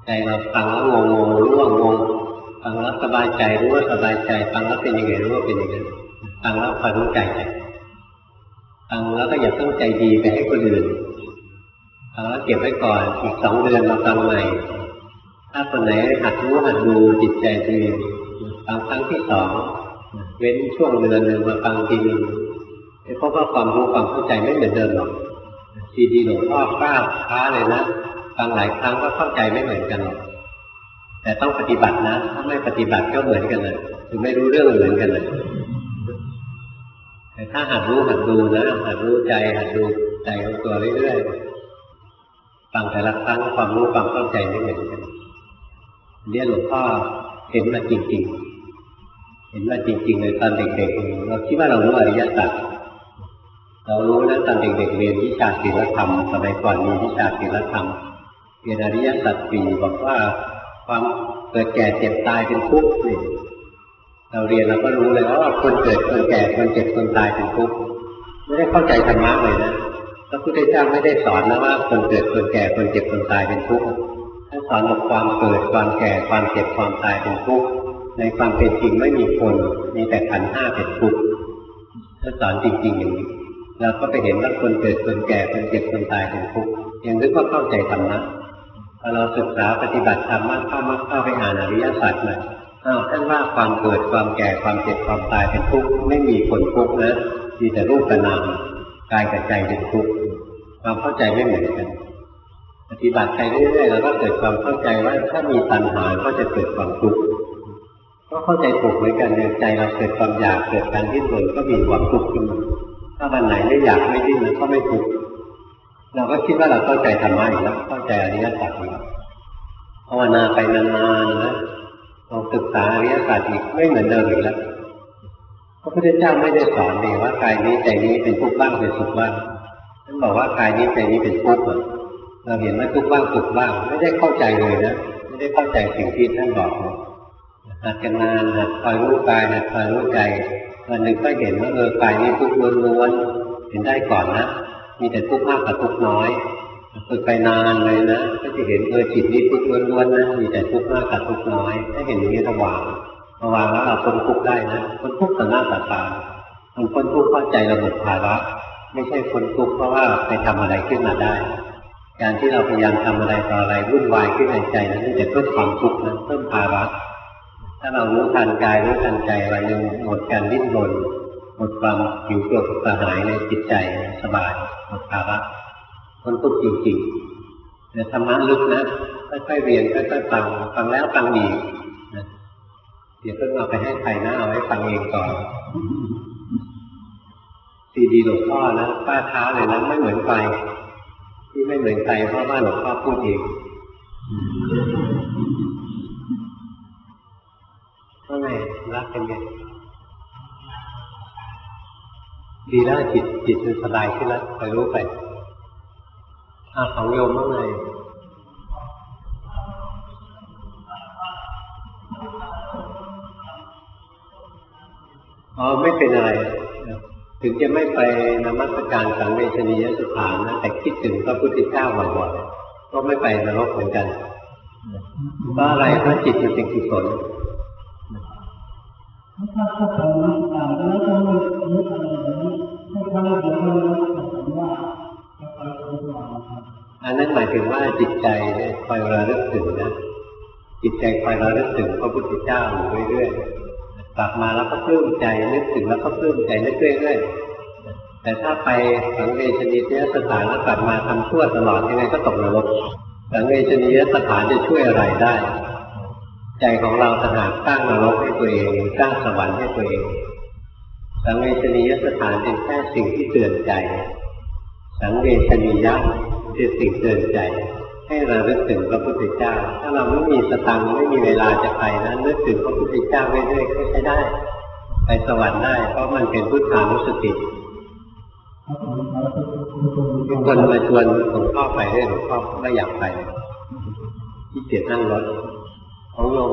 ใจเราฟังแล้วงงรู้ว่างงฟังแล้วสบายใจรู้ว่าสบายใจฟังแล้วเป็นยังไงรู้ว่าเป็นยังไงฟังแล้วคอยรู้ใจไปฟังแล้วก็อย่าต้องใจดีไปให้คนอื่นฟังแล้วเก็บไว้ก่อนอีก2 เดือนมาฟังใหม่ถ้าคนไหนหัดรู้หัดดูจิตใจตัวเองฟังครั้งที่2เว้นช่วงเดือนหนึ่งมาฟังทีนึงเพราะว่าความรู้ความเข้าใจไม่เหมือนเดิมหรอกซีดีหลวงพ่อกล้าท้าเลยนะฟังหลายครั้งก็เข้าใจไม่เหมือนกันหรอกแต่ต้องปฏิบัตินะถ้าไม่ปฏิบัติก็เหมือนกันเลยคือไม่รู้เรื่องเหมือนกันเลยแต่ถ้าหัดรู้หัดดูนะหัดรู้ใจหัดดูใจของตัวเรื่อยๆฟังแต่ละครั้งความรู้ความเข้าใจไม่เหมือนกันเนี่ยหลวงพ่อเห็นมาจริงๆเห็นมาจริงๆเลยตอนเด็กๆเราคิดว่าเรารู้อริยสัจเรารู้นะตอนเด็กๆเรียนวิชาศีลธรรมสมัยก่อนมีวิชาศีลธรรมเรียนอริยสัจ4บอกว่าความเกิดแก่เจ็บตายเป็นทุกข์นี่เราเรียนเราก็รู้เลยว่าคนเกิดคนแก่คนเจ็บคนตายเป็นทุกข์ไม่ได้เข้าใจธรรมะเลยนะพระพุทธเจ้าไม่ได้สอนนะว่าคนเกิดคนแก่คนเจ็บคนตายเป็นทุกข์ท่านสอนว่าความเกิดความแก่ความเจ็บความตายเป็นทุกข์ในความเป็นจริงไม่มีคนมีแต่ขันธ์ 5เป็นทุกข์ท่านสอนจริงๆอย่างนี้เราก็ไปเห็นว่าคนเกิดคนแก่คนเจ็บคนตายเป็นทุกข์ยังนึกว่าเข้าใจธรรมะพอเราศึกษาปฏิบัติธรรมมากเข้าไปอ่านอริยสัจมาท่านว่าความเกิดความแก่ความเจ็บความตายเป็นทุกข์ไม่มีคนทุกข์นะมีแต่รูปกับนามกายกับใจเป็นทุกข์ความเข้าใจไม่เหมือนกันปฏิบัติไปเรื่อยๆเราก็เกิดความเข้าใจว่าถ้ามีตัณหาก็จะเกิดความทุกข์ก็เข้าใจถูกเหมือนกันในใจเราเกิดความอยากเกิดการดิ้นรนก็มีความทุกข์ขึ้นมาถ้าวันไหนไม่อยากไม่ดิ้นมันก็ไม่ทุกข์เราก็คิดว่าเราเข้าใจธรรมะอีกแล้วเข้าใจอริยสัจอีกภาวนาไปนานๆนะเราศึกษาอริยสัจอีกไม่เหมือนเดิมอีกแล้วพระพุทธเจ้าไม่ได้สอนเลยว่ากายนี้ใจนี้เป็นทุกข์บ้างเป็นสุขบ้างท่านบอกว่ากายนี้ใจนี้เป็นทุกข์เราเห็นว่าทุกข์บ้างสุขบ้างไม่ได้เข้าใจเลยนะไม่ได้เข้าใจสิ่งที่ท่านบอกหัดกันนานหัดคอยรู้กายหัดคอยรู้ใจวันหนึ่งก็เห็นว่ากายนี้ทุกข์ล้วนๆเห็นได้ก่อนนะมีแต่ทุกข์มากกับทุกข์น้อยฝึกไปนานเลยนะก็จะเห็นจิตนี้ทุกข์ล้วนๆนะมีแต่ทุกข์มากกับทุกข์น้อยถ้าเห็นอย่างนี้ระวังแล้วเราพ้นทุกข์ได้นะพ้นทุกข์ต่อหน้าต่อตามันพ้นทุกข์เพราะใจเราหมดภาระไม่ใช่พ้นทุกข์เพราะว่าไปทำอะไรขึ้นมาได้การที่เราพยายามทำอะไรต่ออะไรวุ่นวายขึ้นในใจนั้นนี่จะเพิ่มความทุกข์นะเพิ่มภาระถ้าเรารู้ทันกายรู้ทันใจวันหนึ่งหมดการดิ้นรนหมดความหิวโกรธกระหายในจิตใจสบายหมดภาระพ้นทุกข์จริงๆแต่ธรรมะลึกนะค่อยๆเรียนค่อยๆฟังแล้วฟังอีกนะเดี๋ยวเพิ่งเอาไปให้ใครนะเอาไว้ฟังเองก่อนซีดีหลวงพ่อนะป้าท้าเลยนะไม่เหมือนใครที่ไม่เหมือนใครเพราะว่าหลวงพ่อพูดเองว่าไงรักกันไงดีแล้วจิตมันสบายขึ้นแล้วไปรู้ไปของโยมว่าไงไม่เป็นอะไรถึงจะไม่ไปนมัสการสังเวชนียสถานนะแต่คิดถึงพระพุทธเจ้าบ่อยๆก็ไม่ไปนรกเหมือนกันเพราะอะไรเพราะจิตมันเป็นกุศลอันนั้นหมายถึงว่าจิตใจเนี่ยคอยระลึกถึงนะจิตใจคอยระลึกถึงพระพุทธเจ้าอยู่เรื่อยๆกลับมาแล้วก็ปลื้มใจนึกถึงแล้วก็ปลื้มใจนึกเรื่อยๆแต่ถ้าไปสังเวชนียสถานแล้วกลับมาทำชั่วตลอดยังไงก็ตกนรกสังเวชนียสถานจะช่วยอะไรได้ใจของเราต่างหากสร้างนรกให้ตัวเองสร้างสวรรค์ให้ตัวเองสังเวชนียสถานเป็นแค่สิ่งที่เตือนใจสังเวชนียะเป็นสิ่งเตือนใจให้เรานึกถึงพระพุทธเจ้าถ้าเราไม่มีสตังค์ไม่มีเวลาจะไปนะนึกถึงพระพุทธเจ้าเรื่อยๆก็ใช้ได้ไปสวรรค์ได้เพราะมันเป็นพุทธานุสติมีคนมาชวนหลวงพ่อไปให้หลวงพ่อไม่อยากไปที่เกียจนั่งรถของโยม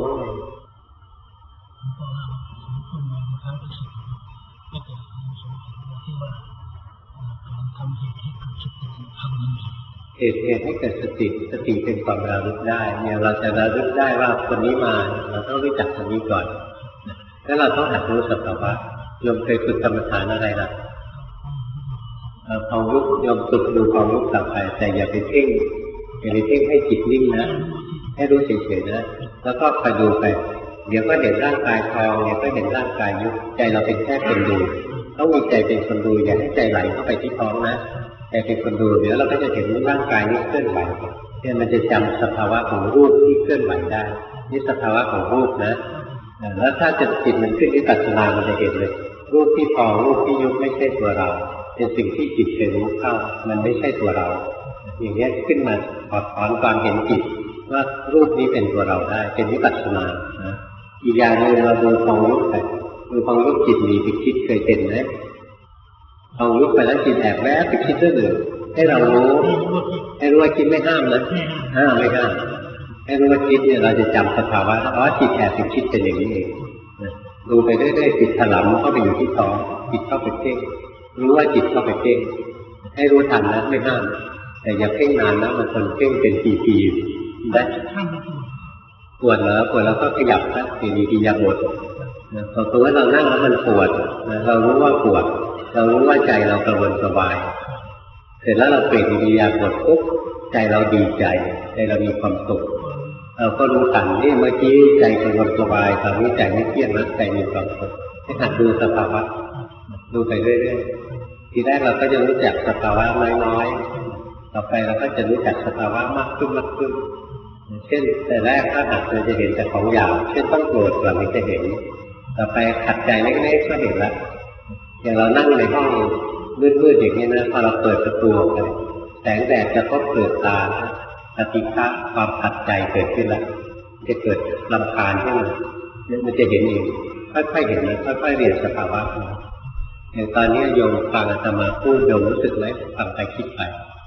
เหตุให้เกิดสติเป็นความระลึกได้เนี่ยเราจะระลึกได้ว่าคนนี้มาเราต้องรู้จักคนนี้ก่อนแล้วเราต้องหัดรู้สภาวะโยมเคยฝึกกรรมฐานอะไรนะพองยุบโยมฝึกดูพองยุบต่อไปแต่อย่าไปเพ่งให้จิตนิ่งนะให้รู้เฉยๆนะแล้วก็คอยดูไปเดี๋ยวก็เห็นร่างกายพองเดี๋ยวก็เห็นร่างกายยุบใจเราเป็นแค่คนดูต้องมีใจเป็นคนดูอย่าให้ใจไหลเข้าไปที่ท้องนะใจเป็นคนดูเดี๋ยวเราก็จะเห็นร่างกายนี้เคลื่อนไหวเนี่ยมันจะจำสภาวะของรูปที่เคลื่อนไหวได้นี่สภาวะของรูปนะแล้วถ้าจิตมันขึ้นวิปัสสนามันจะเห็นเลยรูปที่พองรูปที่ยุบไม่ใช่ตัวเราเป็นสิ่งที่จิตเคยรู้เข้ามันไม่ใช่ตัวเราอย่างนี้ขึ้นมาถอดถอนความเห็นจิตว่ารูปนี้เป็นตัวเราได้เป็นวิปัสสนาอีกอย่างหนึ่งเราดูพองยุบไปดูพองยุบจิตหนีไปคิดเคยเป็นไหมพองยุบไปแล้วจิตแอบแวบไปคิดเรื่องอื่นให้เรารู้ว่าคิดไม่ห้ามนะไม่ห้ามให้รู้ว่าคิดเนี่ยเราจะจำสภาวะจิตแอบไปคิดเป็นอย่างนี้เองดูไปเรื่อยๆจิตถลำเข้าไปอยู่ที่ท้องจิตเข้าไปเพ่งรู้ว่าจิตเข้าไปเพ่งให้รู้ทันนะไม่ห้ามแต่อย่าเพ่งนานนะบางคนเพ่งเป็นปีๆได้ปวดแล้วก็ขยับนะทีอย่าบดพอตัวเรานั่งแล้วมันปวดเรารู้ว่าปวดเรารู้ว่าใจเรากระวนกระวายเสร็จแล้วเราเปลี่ยนอิริยาบถปุ๊บใจเราดีใจเรามีความสุขเราก็รู้ทันนี่เมื่อกี้ใจกระวนกระวายตอนนี้ใจไม่เที่ยงนะใจมีความสุขให้หัดดูสภาวะดูไปเรื่อยๆทีแรกเราก็จะรู้จักสภาวะน้อยๆต่อไปเราก็จะรู้จักสภาวะมากขึ้นเช่นแต่แรกถ้าหัดเราจะเห็นแต่ของหยาบเช่นต้องโกรธเราไม่จะเห็นต่อไปขัดใจเล็กๆก็เห็นละอย่างเรานั่งในห้องมืดๆอย่างนี้นะพอเราเปิดประตูออกไปแสงแดดจะพบเกิดตาปฏิฆะความขัดใจเกิดขึ้นแล้วจะเกิดรำคาญขึ้นมันจะเห็นเองค่อยๆเห็นนะค่อยๆเรียนสภาวะอย่างตอนนี้โยมฟังอาตมาพูดโยมรู้สึกไหมฟังไปคิดไป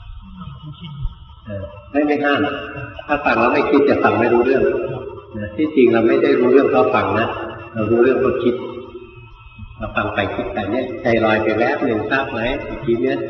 ไม่ห้ามถ้าฟังแล้วไม่คิดจะฟังไม่รู้เรื่องที่จริงเราไม่ได้รู้เรื่องเพราะฟังนะเรารู้เรื่องเพราะคิดเราฟังไปคิดไปเนี่ยใจลอยไปแวบหนึ่งทราบไหมเมื่อกี้เนี่ย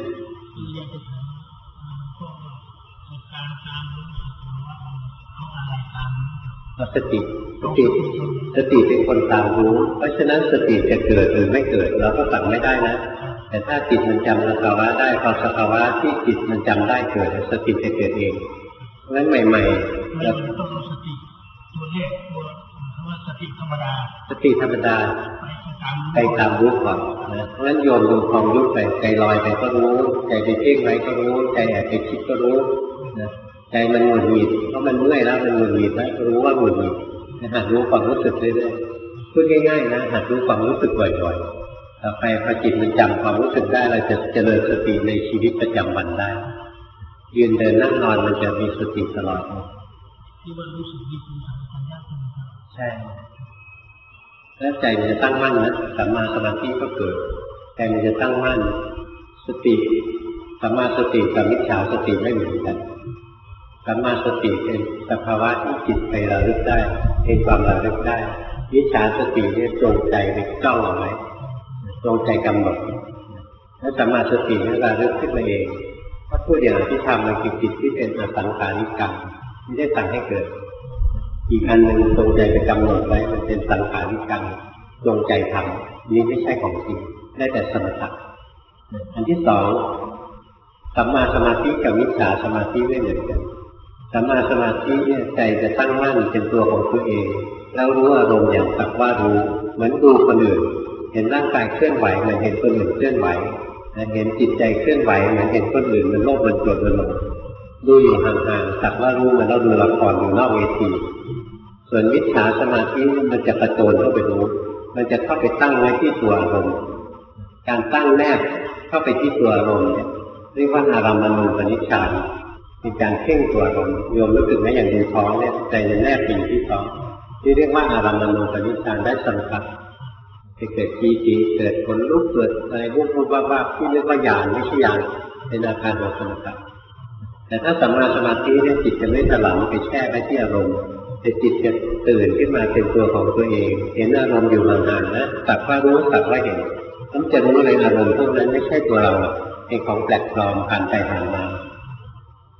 สติเป็นคนตามรู้เพราะฉะนั้นสติจะเกิดหรือไม่เกิดเราก็สั่งไม่ได้นะแต่ถ้าจิตมันจำสภาวะได้พอสภาวะที่จิตมันจำได้เกิดสติจะเกิดเองเพราะฉะนั้นใหม่ๆเราต้องสติตัวแรกตัวสติธรรมดาไปตามรู้ก่อนนะเพราะฉะนั้นโยมดูความรู้ไปใจลอยไปก็รู้ใจไปเพ่งไว้ก็รู้ใจแอบไปคิดก็รู้นะใจมันหงุดหงิดเพราะมันเมื่อยแล้วมันหงุดหงิดแล้วรู้ว่าหงุดหงิดหัดรู้ความรู้สึกเรื่อยๆพูดง่ายๆนะหัดรู้ความรู้สึกบ่อยๆต่อไปพอจิตมันจำความรู้สึกได้เราจะเจริญสติในชีวิตประจำวันได้ยืนเดินนั่งนอนมันจะมีสติตลอดที่ว่ารู้สึกดีคือความยากใช่แล้วใจมันจะตั้งมั่นนะสัมมาสมาธิก็เกิดใจมันจะตั้งมั่นสติสัมมาสติกับมิจฉาสติไม่เหมือนกันสัมมาสติเป็นสภาวะที่จิตไประลึกได้เป็นความระลึกได้มิจฉาสติเนี่ยจงใจไปจ้องเอาไว้จงใจกำหนดแล้วสัมมาสติเนี่ยระลึกขึ้นมาเองถ้าพูดอย่างที่ทำมันคือจิตที่เป็นอสังขาริกรรมไม่ได้สั่งให้เกิดอีกอันหนึ่งจงใจไปกำหนดไว้มันเป็นสังขาริกรรมจงใจทำนี่ไม่ใช่ของจริงได้แต่สมถะอันที่สองสัมมาสมาธิกับมิจฉาสมาธิไม่เหมือนกันสัมมาสมาธิเนี่ยใจจะตั้งมั่นเป็นตัวของตัวเองแล้วรู้อารมณ์อย่างสักว่ารู้เหมือนดูคนอื่นเห็นร่างกายเคลื่อนไหวเหมือนเห็นคนอื่นเคลื่อนไหวเห็นจิตใจเคลื่อนไหวเหมือนเห็นคนอื่นมันโลภมันโกรธมันหลงดูอยู่ห่างๆสักว่ารู้มันแล้วดูละครอยู่นอกเวทีส่วนมิจฉาสมาธิมันจะกระโจนเข้าไปรู้มันจะเข้าไปตั้งไว้ที่ตัวอารมณ์การตั้งแนบเข้าไปที่ตัวอารมณ์เนี่ยเรียกว่าอารามณูปนิชฌานเป็นการเพ่งตัวอารมณ์โยมรู้สึกไหมอย่างดูท้องเนี่ยใจจะแนบไปที่ท้องที่เรียกว่าอารามณูปนิชฌานได้สัมผัสจะเกิดปีติเกิดขนลุกเกิดอะไรพวกบ้าๆที่เรียกว่าญาณไม่ใช่ญาณเป็นอาการของสมถะแต่ถ้าสัมมาสมาธิเนี่ยจิตจะไม่ถลำไปแช่ไว้ที่อารมณ์แต่จิตจะตื่นขึ้นมาเป็นตัวของตัวเองเห็นอารมณ์อยู่ห่างๆนะสักว่ารู้สักว่าเห็นต้องจะรู้เลยอารมณ์พวกนั้นไม่ใช่ตัวเราเป็นของแปลกปลอมผ่านไปผ่านมา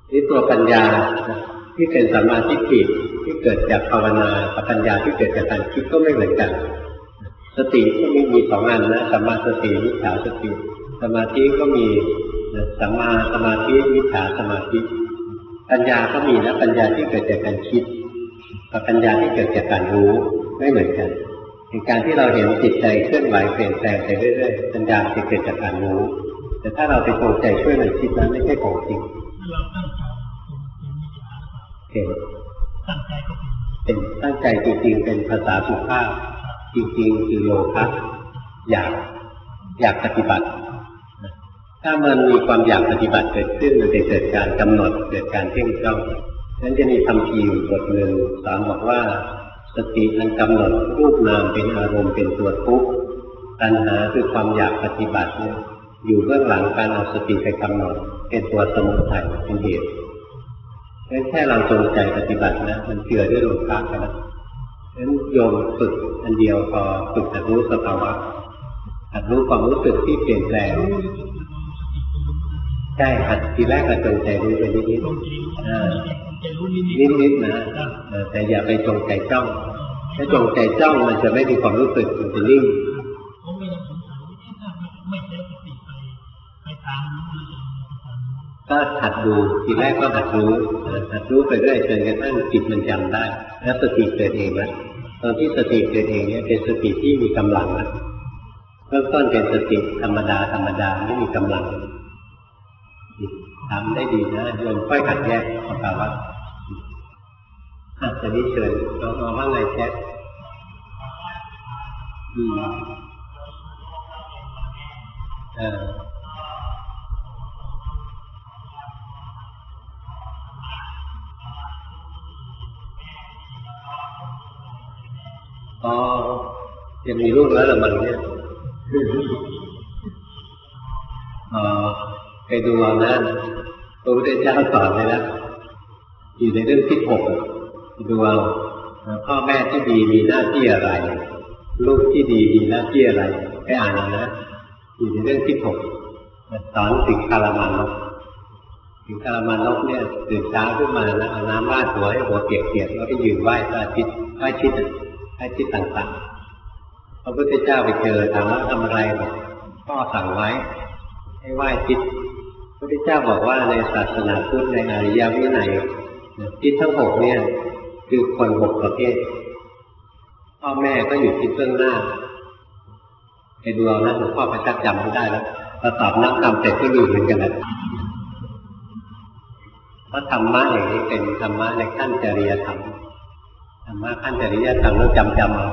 นี่ตัวปัญญาที่เป็นสัมมาทิฏฐิที่เกิดจากภาวนากับปัญญาที่เกิดจากการคิดก็ไม่เหมือนกันสติก็มีสองอันนะสัมมาสติมิจฉาสติสมาธิก็มีสัมมาสมาธิมิจฉาสมาธิปัญญาก็มีนะปัญญาที่เกิดจากการคิดกับปัญญาที่เกิดจากการรู้ไม่เหมือนกันในการที่เราเห็นจิตใจเคลื่อนไหวเปลี่ยนแปลงไปเรื่อยๆปัญญาจะเกิดจากการรู้แต่ถ้าเราไปจงใจช่วยมันคิดนั้นไม่ใช่ของจริงเราตั้งใจเป็นตั้งใจจริงๆเป็นภาษาสุภาพจริงๆคือโลภะอยากปฏิบัติถ้ามันมีความอยากปฏิบัติเกิดขึ้นมันจะเกิดการกำหนดเกิดการเพ่งจ้องนั้นจะมีคำพีบทหนึ่งสอนบอกว่าสติมันกำหนดรูปนามเป็นอารมณ์เป็นตัวทุกข์ตัณหาคือความอยากปฏิบัติเนี่ยอยู่เบื้องหลังการเอาสติไปกำหนดเป็นตัวสมุทัยเป็นเหตุแค่เราจงใจปฏิบัตินะมันเจือด้วยโลภะกันนะฉะนั้นโยมฝึกอันเดียวพอฝึกหัดรู้สภาวะหัดรู้ความรู้สึกที่เปลี่ยนแปลงใช่หัดทีแรกเราจงใจรู้ไปนิดๆนะแต่อย่าไปจงใจจ้องถ้าจงใจจ้องมันจะไม่มีความรู้สึกมันจะนิ่งก็หัดดูทีแรกก็หัดรู้ไปเรื่อยจนกระทั่งจิตมันจำได้แล้วสติเกิดเองแล้วตอนที่สติเกิดเองเนี่ยเป็นสติที่มีกำลังนะเริ่มต้นเป็นสติธรรมดาไม่มีกำลังทำได้ดีนะโยมค่อยหัดแยกสภาวะจะนี้เชิญน้องว่าไงแจ๊คยังมีลูกแล้วหรือมันเนี่ยไปดูเรานะพระพุทธเจ้าสอนเลยนะอยู่ในเรื่องที่6ดูเราพ่อแม่ที่ดีมีหน้าที่อะไรลูกที่ดีมีหน้าที่อะไรไปอ่านเอานะอยู่ในเรื่องที่6สอนสิงคารมานกสิงคารมานกเนี่ยตื่นเช้าขึ้นมานะเอาน้ำราดหัวให้หัวเปียกๆแล้วก็ยืนไหว้พระอาทิตย์ต่างๆพระพุทธเจ้าไปเจอถามว่าทำอะไรพ่อสั่งไว้ให้ไหว้ทิศพระพุทธเจ้าบอกว่าในศาสนาพุทธในอริยวินัยทิศทั้ง6เนี่ยคือคน6ประเภทพ่อแม่ก็อยู่ทิศเบื้องหน้าไปดูเอานะหลวงพ่อประจักษ์จำไม่ได้แล้วพอตอบนักธรรมเสร็จก็ลืมเหมือนกันนะเพราะธรรมะอย่างนี้เป็นธรรมะในขั้นจริยธรรมธรรมะขั้นจริยธรรมแล้วจำเอา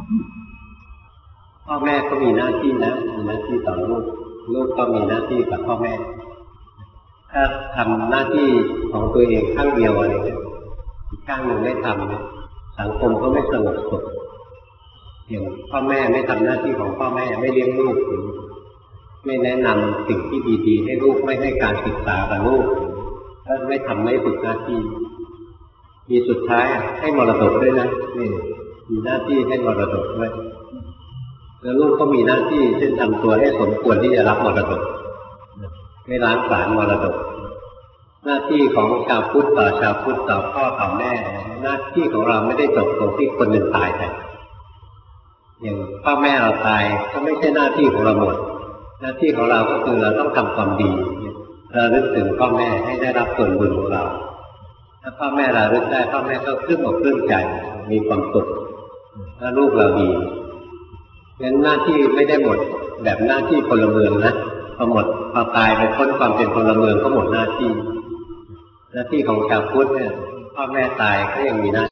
พ่อแม่ก็มีหน้าที่นะมีหน้าที่ต่อลูกก็มีหน้าที่กับพ่อแม่ถ้าทำหน้าที่ของตัวเองข้างเดียวอะไรเนี่ยอีกข้างหนึ่งไม่ทำเนี่ยสังคมก็ไม่สงบสุขอย่างพ่อแม่ไม่ทำหน้าที่ของพ่อแม่ไม่เลี้ยงลูกไม่แนะนำสิ่งที่ดีๆให้ลูกไม่ให้การศึกษากับลูกถ้าไม่ทำไม่ฝึกหน้าที่มีสุดท้ายให้มรดกด้วยนะนี่มีหน้าที่ให้มรดกด้วยแล้วลูกก็มีหน้าที่เช่นทำตัวให้สมควรที่จะรับมรดกไม่ล้างผลาญมรดกหน้าที่ของชาวพุทธต่อชาวพุทธต่อพ่อต่อแม่หน้าที่ของเราไม่ได้จบตรงที่คนหนึ่งตายไปอย่างพ่อแม่เราตายก็ไม่ใช่หน้าที่ของเราหมดหน้าที่ของเราก็คือเราต้องทำความดีระลึกถึงพ่อแม่ให้ได้รับส่วนบุญของเราถ้าพ่อแม่ระลึกได้พ่อแม่ก็ปลื้มอกปลื้มใจมีความสุขถ้าลูกเราดีงั้นหน้าที่ไม่ได้หมดแบบหน้าที่พลเมืองนะพอตายไปพ้นความเป็นพลเมืองก็หมดหน้าที่ของชาวพุทธเนี่ยพ่อแม่ตายก็ยังมีหน้า